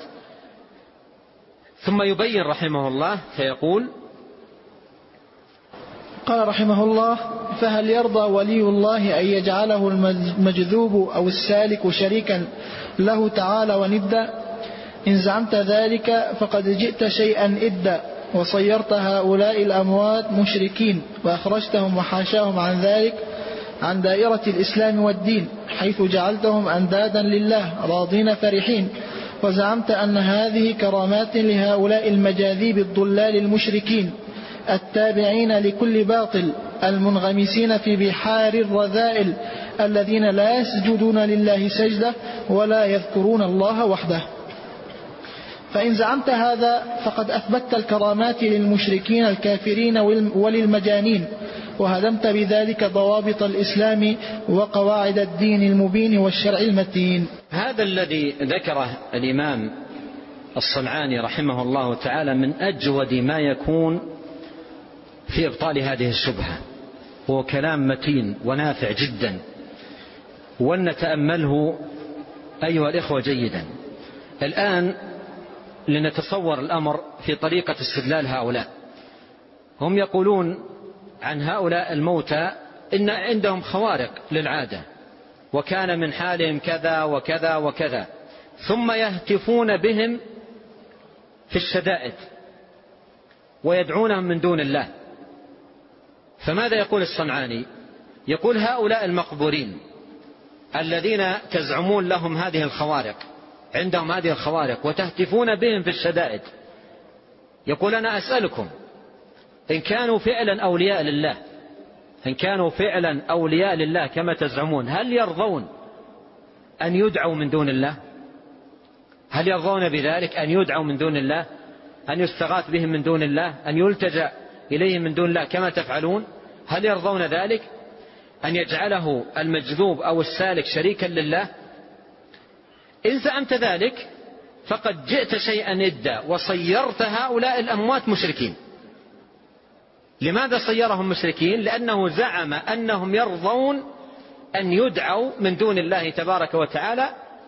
ثم يبين رحمه الله فيقول: قال رحمه الله: فهل يرضى ولي الله أن يجعله المجذوب أو السالك شريكا له تعالى وندا؟ إن زعمت ذلك فقد جئت شيئا إدا، وصيرت هؤلاء الأموات مشركين، وأخرجتهم وحاشاهم عن ذلك عن دائرة الإسلام والدين، حيث جعلتهم أندادا لله راضين فرحين، وزعمت أن هذه كرامات لهؤلاء المجاذيب الضلال المشركين التابعين لكل باطل المنغمسين في بحار الرذائل الذين لا يسجدون لله سجدة ولا يذكرون الله وحده. فإن زعمت هذا فقد أثبتت الكرامات للمشركين الكافرين وللمجانين، وهدمت بذلك ضوابط الإسلام وقواعد الدين المبين والشرع المتين. هذا الذي ذكره الإمام الصنعاني رحمه الله تعالى من أجود ما يكون في إبطال هذه الشبهة، هو كلام متين ونافع جدا، ولنتأمله أيها الإخوة جيدا. الآن لنتصور الأمر في طريقة استدلال هؤلاء. هم يقولون عن هؤلاء الموتى إن عندهم خوارق للعادة، وكان من حالهم كذا وكذا وكذا، ثم يهتفون بهم في الشدائد ويدعونهم من دون الله. فماذا يقول الصنعاني؟ يقول هؤلاء المقبورين الذين تزعمون لهم هذه الخوارق، عندهم هذه الخوارق وتهتفون بهم في الشدائد، يقول أنا أسألكم إن كانوا فعلا أولياء لله، إن كانوا فعلا أولياء لله كما تزعمون، هل يرضون أن يدعوا من دون الله؟ هل يرضون بذلك أن يدعوا من دون الله، أن يستغاث بهم من دون الله، أن يلتجأ إليهم من دون الله كما تفعلون؟ هل يرضون ذلك؟ أن يجعله المجذوب أو السالك شريكا لله؟ إن زعمت ذلك فقد جئت شيئا إدا وصيرت هؤلاء الأموات مشركين. لماذا صيرهم مشركين؟ لأنه زعم أنهم يرضون أن يدعوا من دون الله تبارك وتعالى،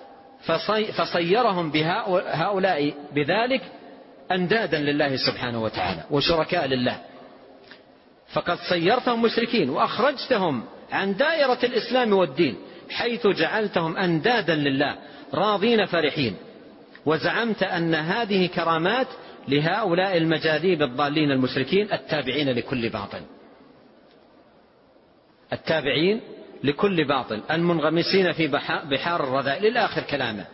فصيرهم بهؤلاء بذلك أندادا لله سبحانه وتعالى وشركاء لله. فقد صيرتهم مشركين وأخرجتهم عن دائرة الإسلام والدين، حيث جعلتهم أندادا لله راضين فرحين، وزعمت أن هذه كرامات لهؤلاء المجاذيب الضالين المشركين التابعين لكل باطل، التابعين لكل باطل المنغمسين في بحار الرذائل إلى آخر كلامه.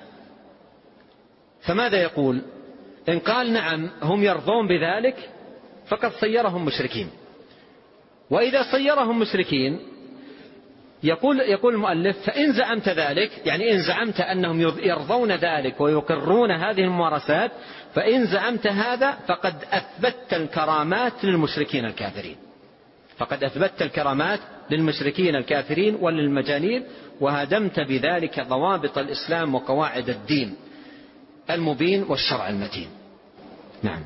فماذا يقول؟ إن قال نعم هم يرضون بذلك فقد صيرهم مشركين. وإذا صيرهم مشركين يقول المؤلف فإن زعمت ذلك، يعني إن زعمت أنهم يرضون ذلك ويقرون هذه الممارسات، فإن زعمت هذا فقد أثبتت الكرامات للمشركين الكافرين، فقد أثبتت الكرامات للمشركين الكافرين وللمجانين، وهدمت بذلك ضوابط الإسلام وقواعد الدين المبين والشرع المتين. نعم.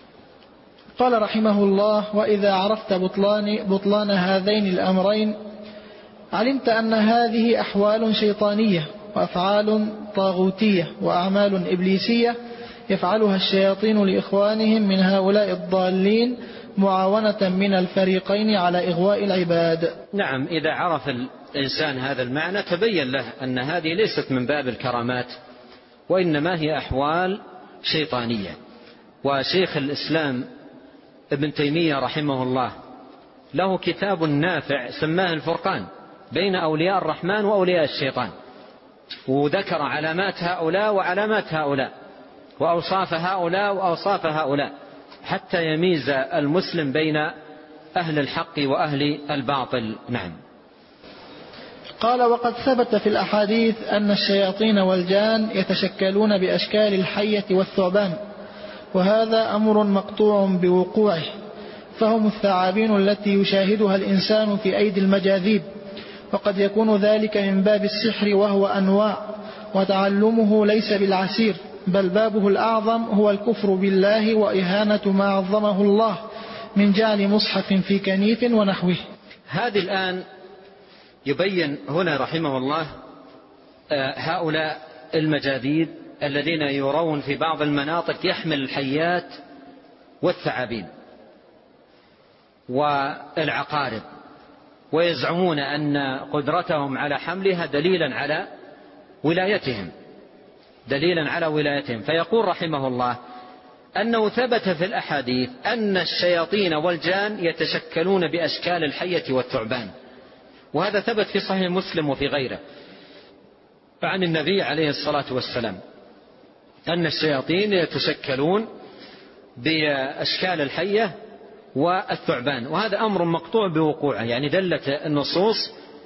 قال رحمه الله: وإذا عرفت بطلان هذين الأمرين علمت أن هذه أحوال شيطانية وأفعال طاغوتية وأعمال إبليسية يفعلها الشياطين لإخوانهم من هؤلاء الضالين معاونة من الفريقين على إغواء العباد. نعم، إذا عرف الإنسان هذا المعنى تبين له أن هذه ليست من باب الكرامات، وإنما هي أحوال شيطانية. وشيخ الإسلام ابن تيمية رحمه الله له كتاب نافع سماه الفرقان بين أولياء الرحمن وأولياء الشيطان، وذكر علامات هؤلاء وعلامات هؤلاء، وأوصاف هؤلاء وأوصاف هؤلاء، حتى يميز المسلم بين أهل الحق وأهل الباطل. نعم. قال: وقد ثبت في الأحاديث أن الشياطين والجان يتشكلون بأشكال الحية والثعبان، وهذا أمر مقطوع بوقوعه، فهم الثعابين التي يشاهدها الإنسان في أيدي المجاذيب، وقد يكون ذلك من باب السحر وهو أنواع، وتعلمه ليس بالعسير، بل بابه الأعظم هو الكفر بالله وإهانة ما عظمه الله من جعل مصحف في كنيف ونحوه. هذه الآن يبين هنا رحمه الله هؤلاء المجاذيب الذين يرون في بعض المناطق يحمل الحيات والثعابين والعقارب، ويزعمون أن قدرتهم على حملها دليلا على ولايتهم. فيقول رحمه الله أنه ثبت في الأحاديث أن الشياطين والجان يتشكلون بأشكال الحية والثعبان، وهذا ثبت في صحيح مسلم وفي غيره عن النبي عليه الصلاة والسلام. أن الشياطين يتشكلون بأشكال الحية والثعبان، وهذا أمر مقطوع بوقوعه، يعني دلت النصوص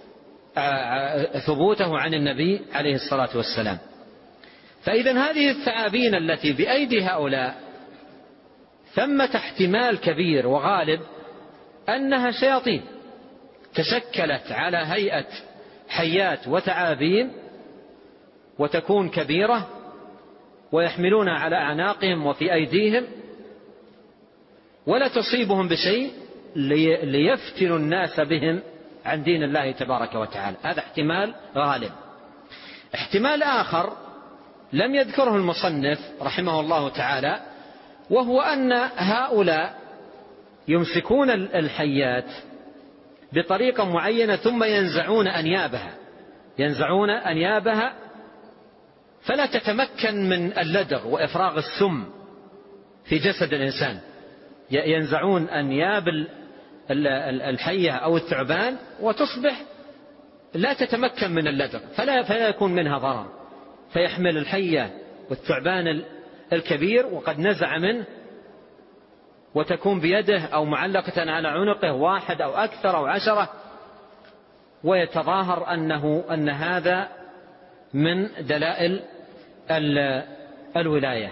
ثبوته عن النبي عليه الصلاة والسلام. فإذا هذه الثعابين التي بأيدي هؤلاء ثمة احتمال كبير وغالب أنها شياطين تشكلت على هيئة حيات وثعابين، وتكون كبيرة ويحملونها على أعناقهم وفي أيديهم، ولا تصيبهم بشيء ليفتنوا الناس بهم عن دين الله تبارك وتعالى. هذا احتمال غالب. احتمال آخر لم يذكره المصنف رحمه الله تعالى، وهو أن هؤلاء يمسكون الحيات بطريقة معينة ثم ينزعون أنيابها فلا تتمكن من اللدغ وإفراغ السم في جسد الإنسان. ينزعون أنياب الحية أو الثعبان وتصبح لا تتمكن من اللدغ، فلا يكون منها ضرر، فيحمل الحية والثعبان الكبير وقد نزع منه، وتكون بيده أو معلقة على عنقه 1 أو أكثر أو 10، ويتظاهر أن هذا من دلائل الولاية.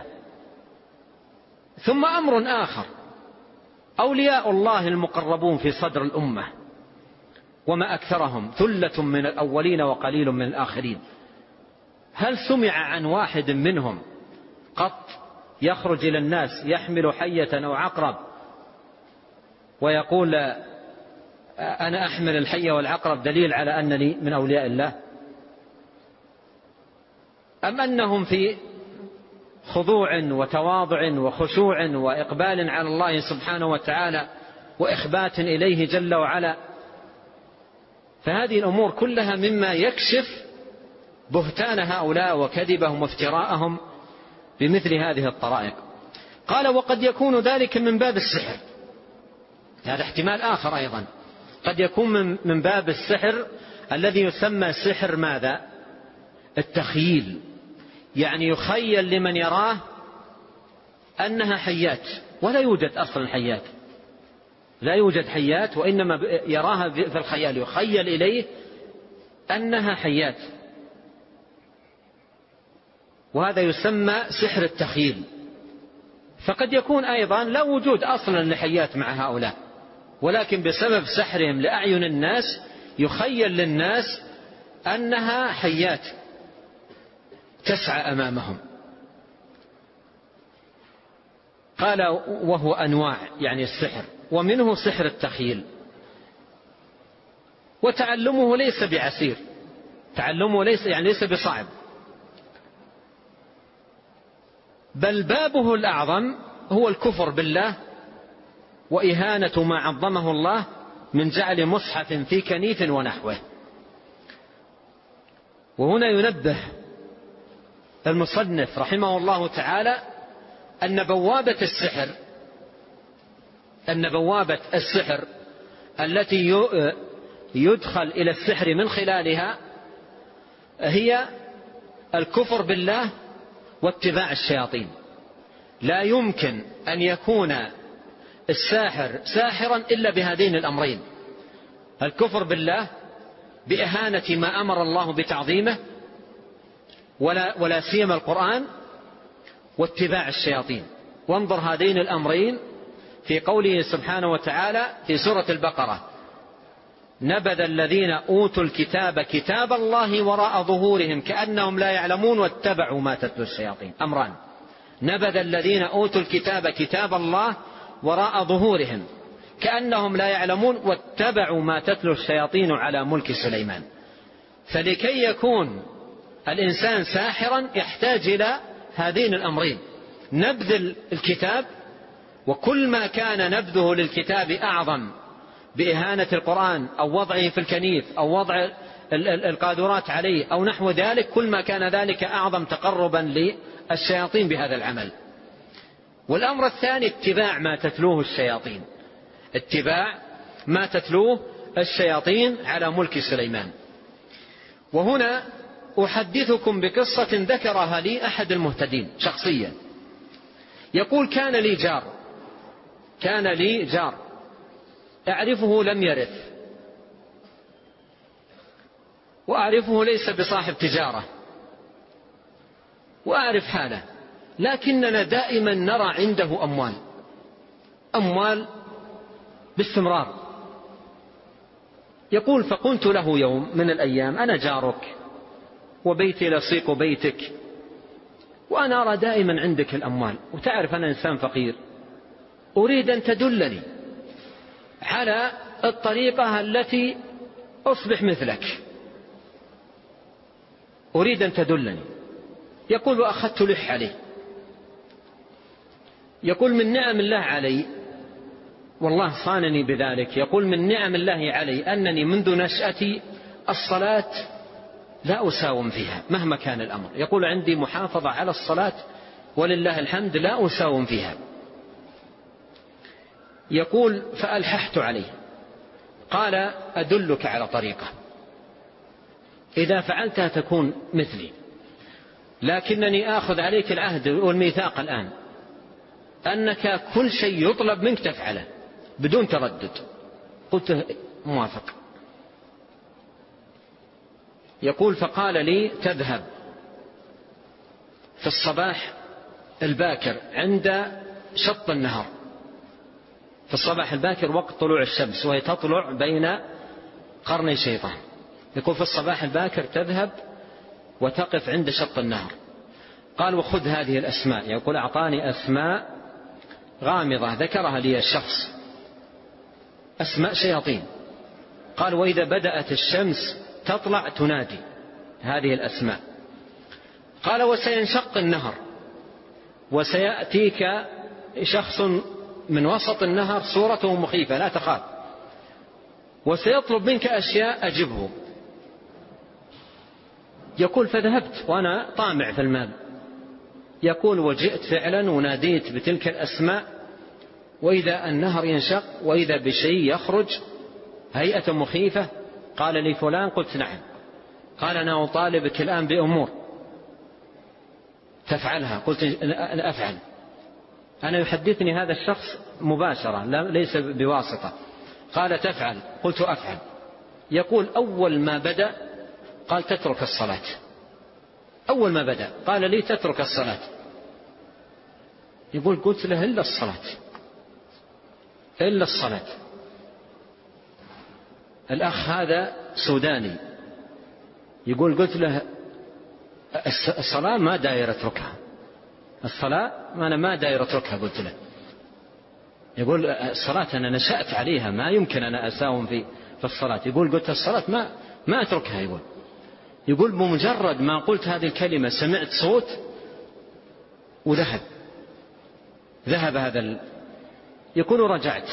ثم أمر آخر، أولياء الله المقربون في صدر الأمة وما أكثرهم، ثلة من الأولين وقليل من الآخرين، هل سمع عن واحد منهم قط يخرج إلى الناس يحمل حية أو عقرب ويقول أنا أحمل الحية والعقرب دليل على أنني من أولياء الله؟ أم أنهم في خضوع وتواضع وخشوع وإقبال على الله سبحانه وتعالى وإخبات إليه جل وعلا؟ فهذه الأمور كلها مما يكشف بهتان هؤلاء وكذبهم وافتراءهم بمثل هذه الطرائق. قال وقد يكون ذلك من باب السحر، هذا احتمال آخر أيضا، قد يكون من باب السحر الذي يسمى سحر ماذا؟ التخييل، يعني يخيل لمن يراه أنها حيات ولا يوجد أصلا حيات، لا يوجد حيات، وإنما يراها في الخيال، يخيل إليه أنها حيات، وهذا يسمى سحر التخييل. فقد يكون أيضا لا وجود أصلا لحيات مع هؤلاء، ولكن بسبب سحرهم لأعين الناس يخيل للناس أنها حيات تسعى أمامهم. قال وهو أنواع يعني السحر، ومنه سحر التخييل، وتعلمه ليس بعسير، تعلمه ليس بصعب، بل بابه الأعظم هو الكفر بالله وإهانة ما عظمه الله من جعل مصحف في كنيف ونحوه. وهنا ينبه المصنف رحمه الله تعالى أن بوابة السحر التي يدخل إلى السحر من خلالها هي الكفر بالله واتباع الشياطين. لا يمكن أن يكون الساحر ساحرا إلا بهذين الأمرين: الكفر بالله بإهانة ما أمر الله بتعظيمه ولا سيما القرآن، واتباع الشياطين. وانظر هذين الأمرين في قوله سبحانه وتعالى في سورة البقرة: نبذ الذين أوتوا الكتاب كتاب الله وراء ظهورهم كأنهم لا يعلمون واتبعوا ما تتلو الشياطين. أمران: نبذ الذين أوتوا الكتاب كتاب الله وراء ظهورهم كأنهم لا يعلمون واتبعوا ما تتلو الشياطين على ملك سليمان. فلكي يكون الإنسان ساحرا يحتاج إلى هذين الأمرين: نبذ الكتاب، وكل ما كان نبذه للكتاب أعظم بإهانة القرآن أو وضعه في الكنيف أو وضع القادرات عليه أو نحو ذلك، كل ما كان ذلك أعظم تقربا للشياطين بهذا العمل. والأمر الثاني اتباع ما تتلوه الشياطين، اتباع ما تتلوه الشياطين على ملك سليمان. وهنا أحدثكم بقصة ذكرها لي أحد المهتدين شخصيا. يقول كان لي جار أعرفه لم يرث، وأعرفه ليس بصاحب تجارة، وأعرف حاله، لكننا دائما نرى عنده أموال باستمرار. يقول فقلت له يوم من الأيام أنا جارك وبيتي لصيق بيتك، وأنا أرى دائما عندك الأموال، وتعرف أنا إنسان فقير، أريد أن تدلني على الطريقة التي أصبح مثلك، أريد أن تدلني. يقول وأخذت لح عليه. يقول من نعم الله علي، والله صانني بذلك، يقول من نعم الله علي أنني منذ نشأتي الصلاة لا أساوم فيها مهما كان الأمر. يقول عندي محافظة على الصلاة ولله الحمد لا أساوم فيها. يقول فألححت عليه، قال أدلك على طريقة إذا فعلتها تكون مثلي، لكنني آخذ عليك العهد والميثاق الآن أنك كل شيء يطلب منك تفعله بدون تردد. قلت موافق. يقول فقال لي تذهب في الصباح الباكر عند شط النهر، في الصباح الباكر وقت طلوع الشمس وهي تطلع بين قرني شيطان. يقول في الصباح الباكر تذهب وتقف عند شط النهر. قال وخذ هذه الأسماء. يقول أعطاني أسماء غامضة ذكرها لي الشخص، أسماء شياطين. قال وإذا بدأت الشمس تطلع تنادي هذه الأسماء. قال وسينشق النهر وسيأتيك شخص من وسط النهر صورته مخيفة لا تخاف، وسيطلب منك أشياء أجبه. يقول فذهبت وأنا طامع في المال. يقول وجئت فعلا وناديت بتلك الأسماء، وإذا النهر ينشق وإذا بشيء يخرج هيئة مخيفة. قال لي فلان، قلت نعم. قال أنا أطالبك الآن بأمور تفعلها. قلت أنا أفعل. أنا يحدثني هذا الشخص مباشرة ليس بواسطة. قال تفعل. قلت أفعل. يقول أول ما بدأ قال تترك الصلاة. أول ما بدأ قال لي تترك الصلاة. يقول قلت له إلا الصلاة. الأخ هذا سوداني. يقول قلت له الصلاة ما داير اتركها، الصلاة أنا ما داير اتركها. قلت له يقول الصلاة أنا نشأت عليها ما يمكن أنا أساوم في الصلاة. يقول قلت الصلاة ما أتركها. يقول بمجرد ما قلت هذه الكلمة سمعت صوت وذهب هذا. يقول رجعت.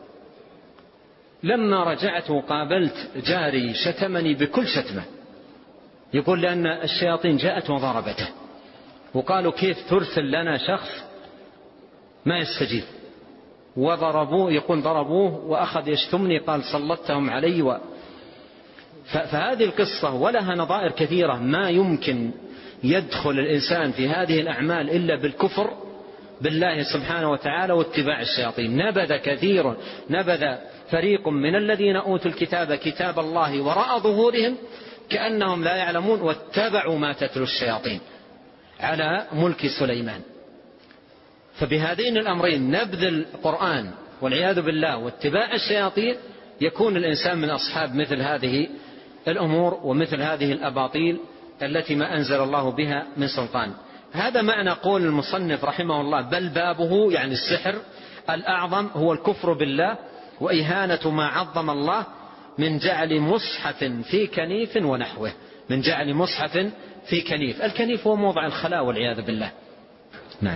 لما رجعت وقابلت جاري شتمني بكل شتمة. يقول لأن الشياطين جاءت وضربته وقالوا كيف ترسل لنا شخص ما يستجيب، وضربوه. يقول ضربوه وأخذ يشتمني، قال سلطتهم علي. فهذه القصة ولها نظائر كثيرة. ما يمكن يدخل الإنسان في هذه الأعمال إلا بالكفر بالله سبحانه وتعالى واتباع الشياطين. نبذ فريق من الذين أوتوا الكتاب كتاب الله وراء ظهورهم كأنهم لا يعلمون واتبعوا ما تتلو الشياطين على ملك سليمان. فبهذين الأمرين نبذ القرآن والعياذ بالله واتباع الشياطين يكون الإنسان من أصحاب مثل هذه الأمور ومثل هذه الأباطيل التي ما أنزل الله بها من سلطان. هذا معنى قول المصنف رحمه الله بل بابه يعني السحر الأعظم هو الكفر بالله وإهانة ما عظم الله من جعل مصحف في كنيف ونحوه. من جعل مصحف في كنيف. الكنيف هو موضع الخلاء والعياذ بالله. نعم.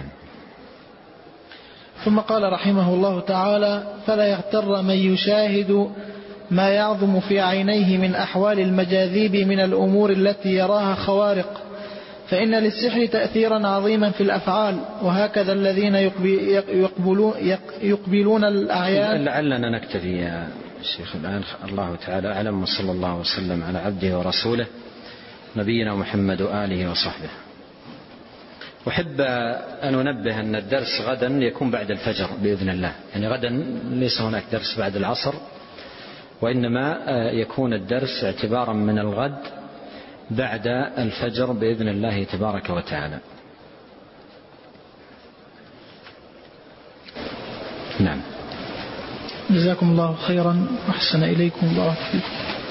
ثم قال رحمه الله تعالى فلا يغتر من يشاهد ما يعظم في عينيه من أحوال المجاذيب من الأمور التي يراها خوارق، فإن للسحر تأثيرا عظيما في الأفعال، وهكذا الذين يقبلون الأعيان. لعلنا نكتفي يا الشيخ الآن. الله تعالى أعلم، وصلى الله وسلم على عبده ورسوله نبينا محمد وآله وصحبه. أحب أن أنبه أن الدرس غدا يكون بعد الفجر بإذن الله، يعني غدا ليس هناك درس بعد العصر، وإنما يكون الدرس اعتبارا من الغد بعد الفجر بإذن الله تبارك وتعالى. نعم. جزاكم الله خيرا وأحسن إليكم بارك فيكم.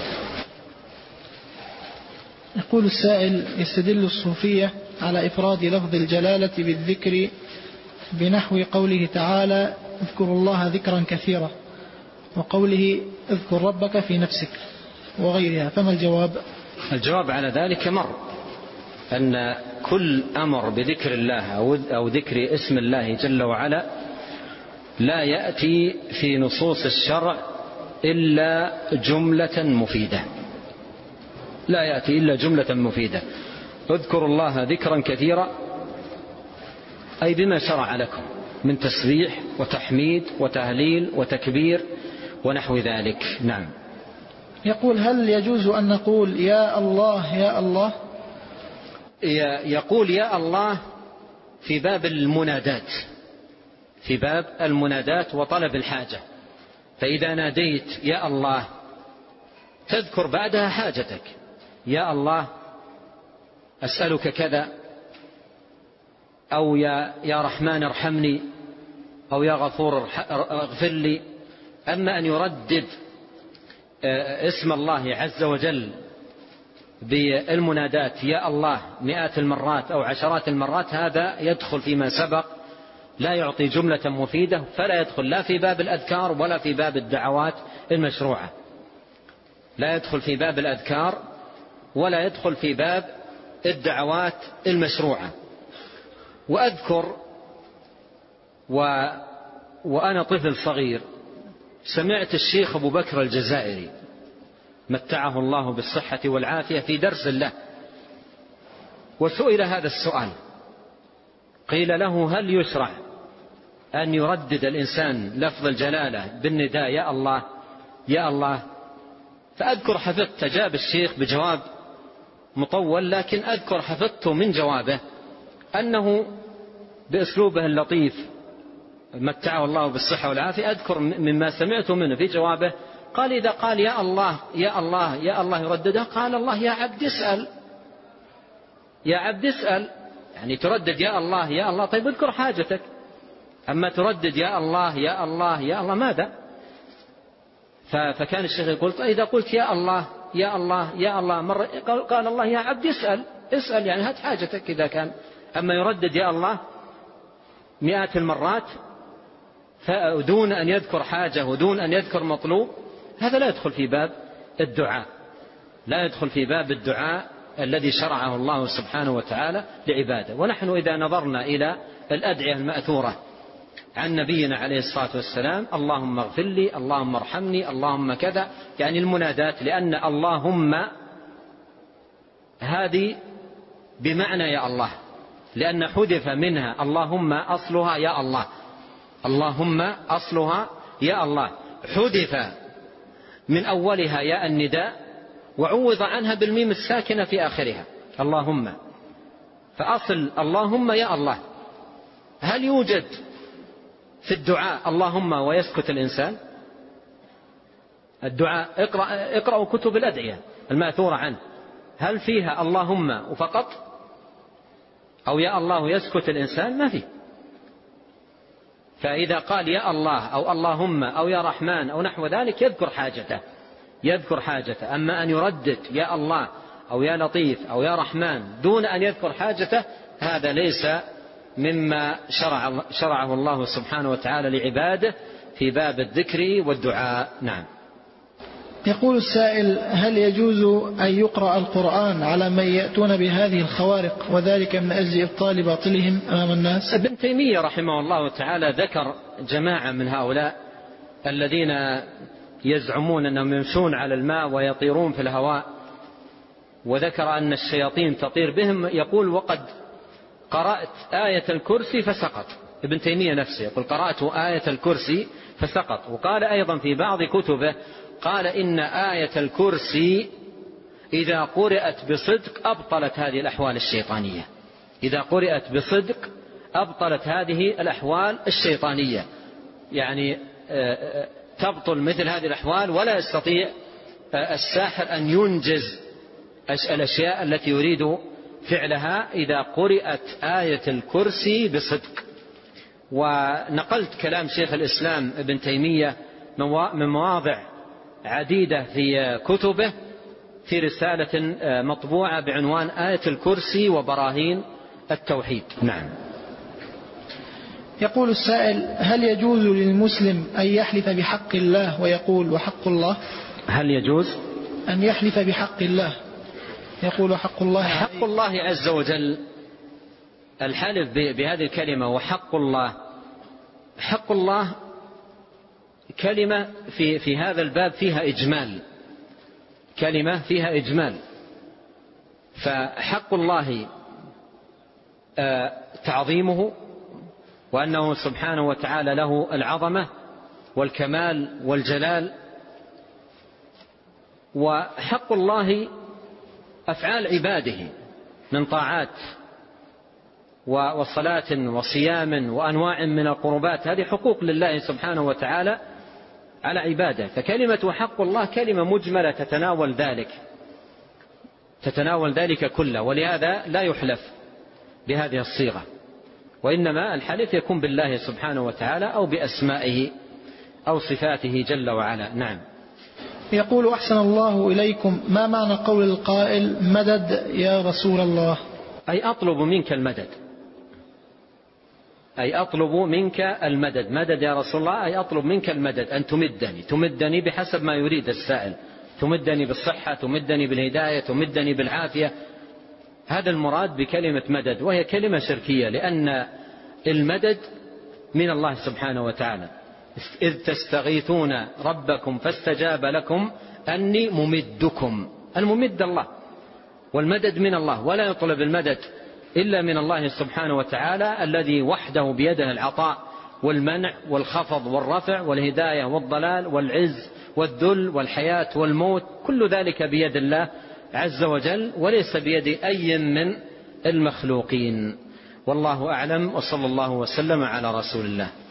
يقول السائل: يستدل الصوفية على إفراد لفظ الجلالة بالذكر بنحو قوله تعالى: اذكروا الله ذكرا كثيرا، وقوله اذكر ربك في نفسك وغيرها، فما الجواب؟ الجواب على ذلك مر أن كل أمر بذكر الله أو ذكر اسم الله جل وعلا لا يأتي في نصوص الشرع إلا جملة مفيدة، لا يأتي إلا جملة مفيدة. اذكروا الله ذكرا كثيرا أي بما شرع لكم من تسبيح وتحميد وتهليل وتكبير ونحو ذلك. نعم. يقول: هل يجوز أن نقول يا الله يا الله؟ يقول يا الله في باب المنادات، في باب المنادات وطلب الحاجة، فإذا ناديت يا الله تذكر بعدها حاجتك، يا الله أسألك كذا، أو يا رحمن ارحمني، أو يا غفور اغفر لي. أما أن يردد اسم الله عز وجل بالمنادات يا الله مئات المرات أو عشرات المرات، هذا يدخل فيما سبق، لا يعطي جملة مفيدة، فلا يدخل لا في باب الأذكار ولا في باب الدعوات المشروعة، لا يدخل في باب الأذكار ولا يدخل في باب الدعوات المشروعة. وأذكر وأنا طفل صغير سمعت الشيخ أبو بكر الجزائري متعه الله بالصحة والعافية في درس له، وسئل هذا السؤال، قيل له: هل يشرع أن يردد الإنسان لفظ الجلالة بالنداء يا الله يا الله؟ فأذكر حفظت، جاب الشيخ بجواب مطول، لكن أذكر حفظت من جوابه أنه بأسلوبه اللطيف متعه الله بالصحة والعافية، أذكر مما سمعت منه في جوابه قال: إذا قال يا الله يا الله يا الله يرددها، قال الله: يا عبد اسأل، يا عبد اسأل، يعني تردد يا الله يا الله، طيب اذكر حاجتك، أما تردد يا الله يا الله يا الله ماذا؟ فكان الشيخ يقول: إذا قلت يا الله يا الله يا الله مرة، قال الله: يا عبد اسأل، اسأل يعني هات حاجتك إذا كان. أما يردد يا الله مئات المرات دون أن يذكر حاجة ودون أن يذكر مطلوب، هذا لا يدخل في باب الدعاء، لا يدخل في باب الدعاء الذي شرعه الله سبحانه وتعالى لعباده. ونحن إذا نظرنا إلى الأدعية المأثورة عن نبينا عليه الصلاة والسلام: اللهم اغفر لي، اللهم ارحمني، اللهم كذا، يعني المنادات، لأن اللهم هذه بمعنى يا الله، لأن حذف منها اللهم أصلها يا الله، اللهم أصلها يا الله، حذف من أولها يا النداء وعوض عنها بالميم الساكنة في آخرها اللهم، فأصل اللهم يا الله. هل يوجد في الدعاء اللهم ويسكت الإنسان؟ الدعاء اقرأوا كتب الأدعية المأثورة عنه، هل فيها اللهم وفقط أو يا الله يسكت الإنسان؟ ما فيه. فإذا قال يا الله أو اللهم أو يا رحمن أو نحو ذلك يذكر حاجته، يذكر حاجته. أما أن يردد يا الله أو يا لطيف أو يا رحمن دون أن يذكر حاجته، هذا ليس مما شرعه الله سبحانه وتعالى لعباده في باب الذكر والدعاء. نعم. يقول السائل: هل يجوز أن يقرأ القرآن على من يأتون بهذه الخوارق، وذلك من أجل إبطال باطلهم أمام الناس؟ ابن تيمية رحمه الله تعالى ذكر جماعة من هؤلاء الذين يزعمون أنهم يمشون على الماء ويطيرون في الهواء، وذكر أن الشياطين تطير بهم، يقول: وقد قرأت آية الكرسي فسقط. ابن تيمية نفسه يقول: قرأت آية الكرسي فسقط. وقال أيضا في بعض كتبه، قال: إن آية الكرسي إذا قرأت بصدق أبطلت هذه الأحوال الشيطانية. إذا قرأت بصدق أبطلت هذه الأحوال الشيطانية، يعني تبطل مثل هذه الأحوال، ولا يستطيع الساحر أن ينجز الأشياء التي يريد فعلها إذا قرأت آية الكرسي بصدق. ونقلت كلام شيخ الإسلام ابن تيمية من مواضع عديدة في كتبه في رسالة مطبوعة بعنوان آية الكرسي وبراهين التوحيد. نعم. يقول السائل: هل يجوز للمسلم أن يحلف بحق الله ويقول وحق الله؟ هل يجوز أن يحلف بحق الله يقول حق الله؟ حق الله عز وجل، الحلف بهذه الكلمة وحق الله، حق الله كلمة في هذا الباب فيها إجمال، كلمة فيها إجمال. فحق الله تعظيمه، وأنه سبحانه وتعالى له العظمة والكمال والجلال. وحق الله أفعال عباده من طاعات وصلاة وصيام وأنواع من القربات، هذه حقوق لله سبحانه وتعالى على عباده. فكلمة وحق الله كلمة مجملة تتناول ذلك كله، ولهذا لا يحلف بهذه الصيغة، وإنما الحلف يكون بالله سبحانه وتعالى أو بأسمائه أو صفاته جل وعلا. نعم. يقول: أحسن الله إليكم، ما معنى قول القائل مدد يا رسول الله؟ أي أطلب منك المدد، أي أطلب منك المدد. مدد يا رسول الله أي أطلب منك المدد، أن تمدني بحسب ما يريد السائل، تمدني بالصحة، تمدني بالهداية، تمدني بالعافية. هذا المراد بكلمة مدد، وهي كلمة شركية، لأن المدد من الله سبحانه وتعالى. إذ تستغيثون ربكم فاستجاب لكم أني ممدكم، الممد الله، والمدد من الله، ولا يطلب المدد إلا من الله سبحانه وتعالى الذي وحده بيده العطاء والمنع والخفض والرفع والهداية والضلال والعز والذل والحياة والموت، كل ذلك بيد الله عز وجل، وليس بيد أي من المخلوقين. والله أعلم، وصلى الله وسلم على رسول الله.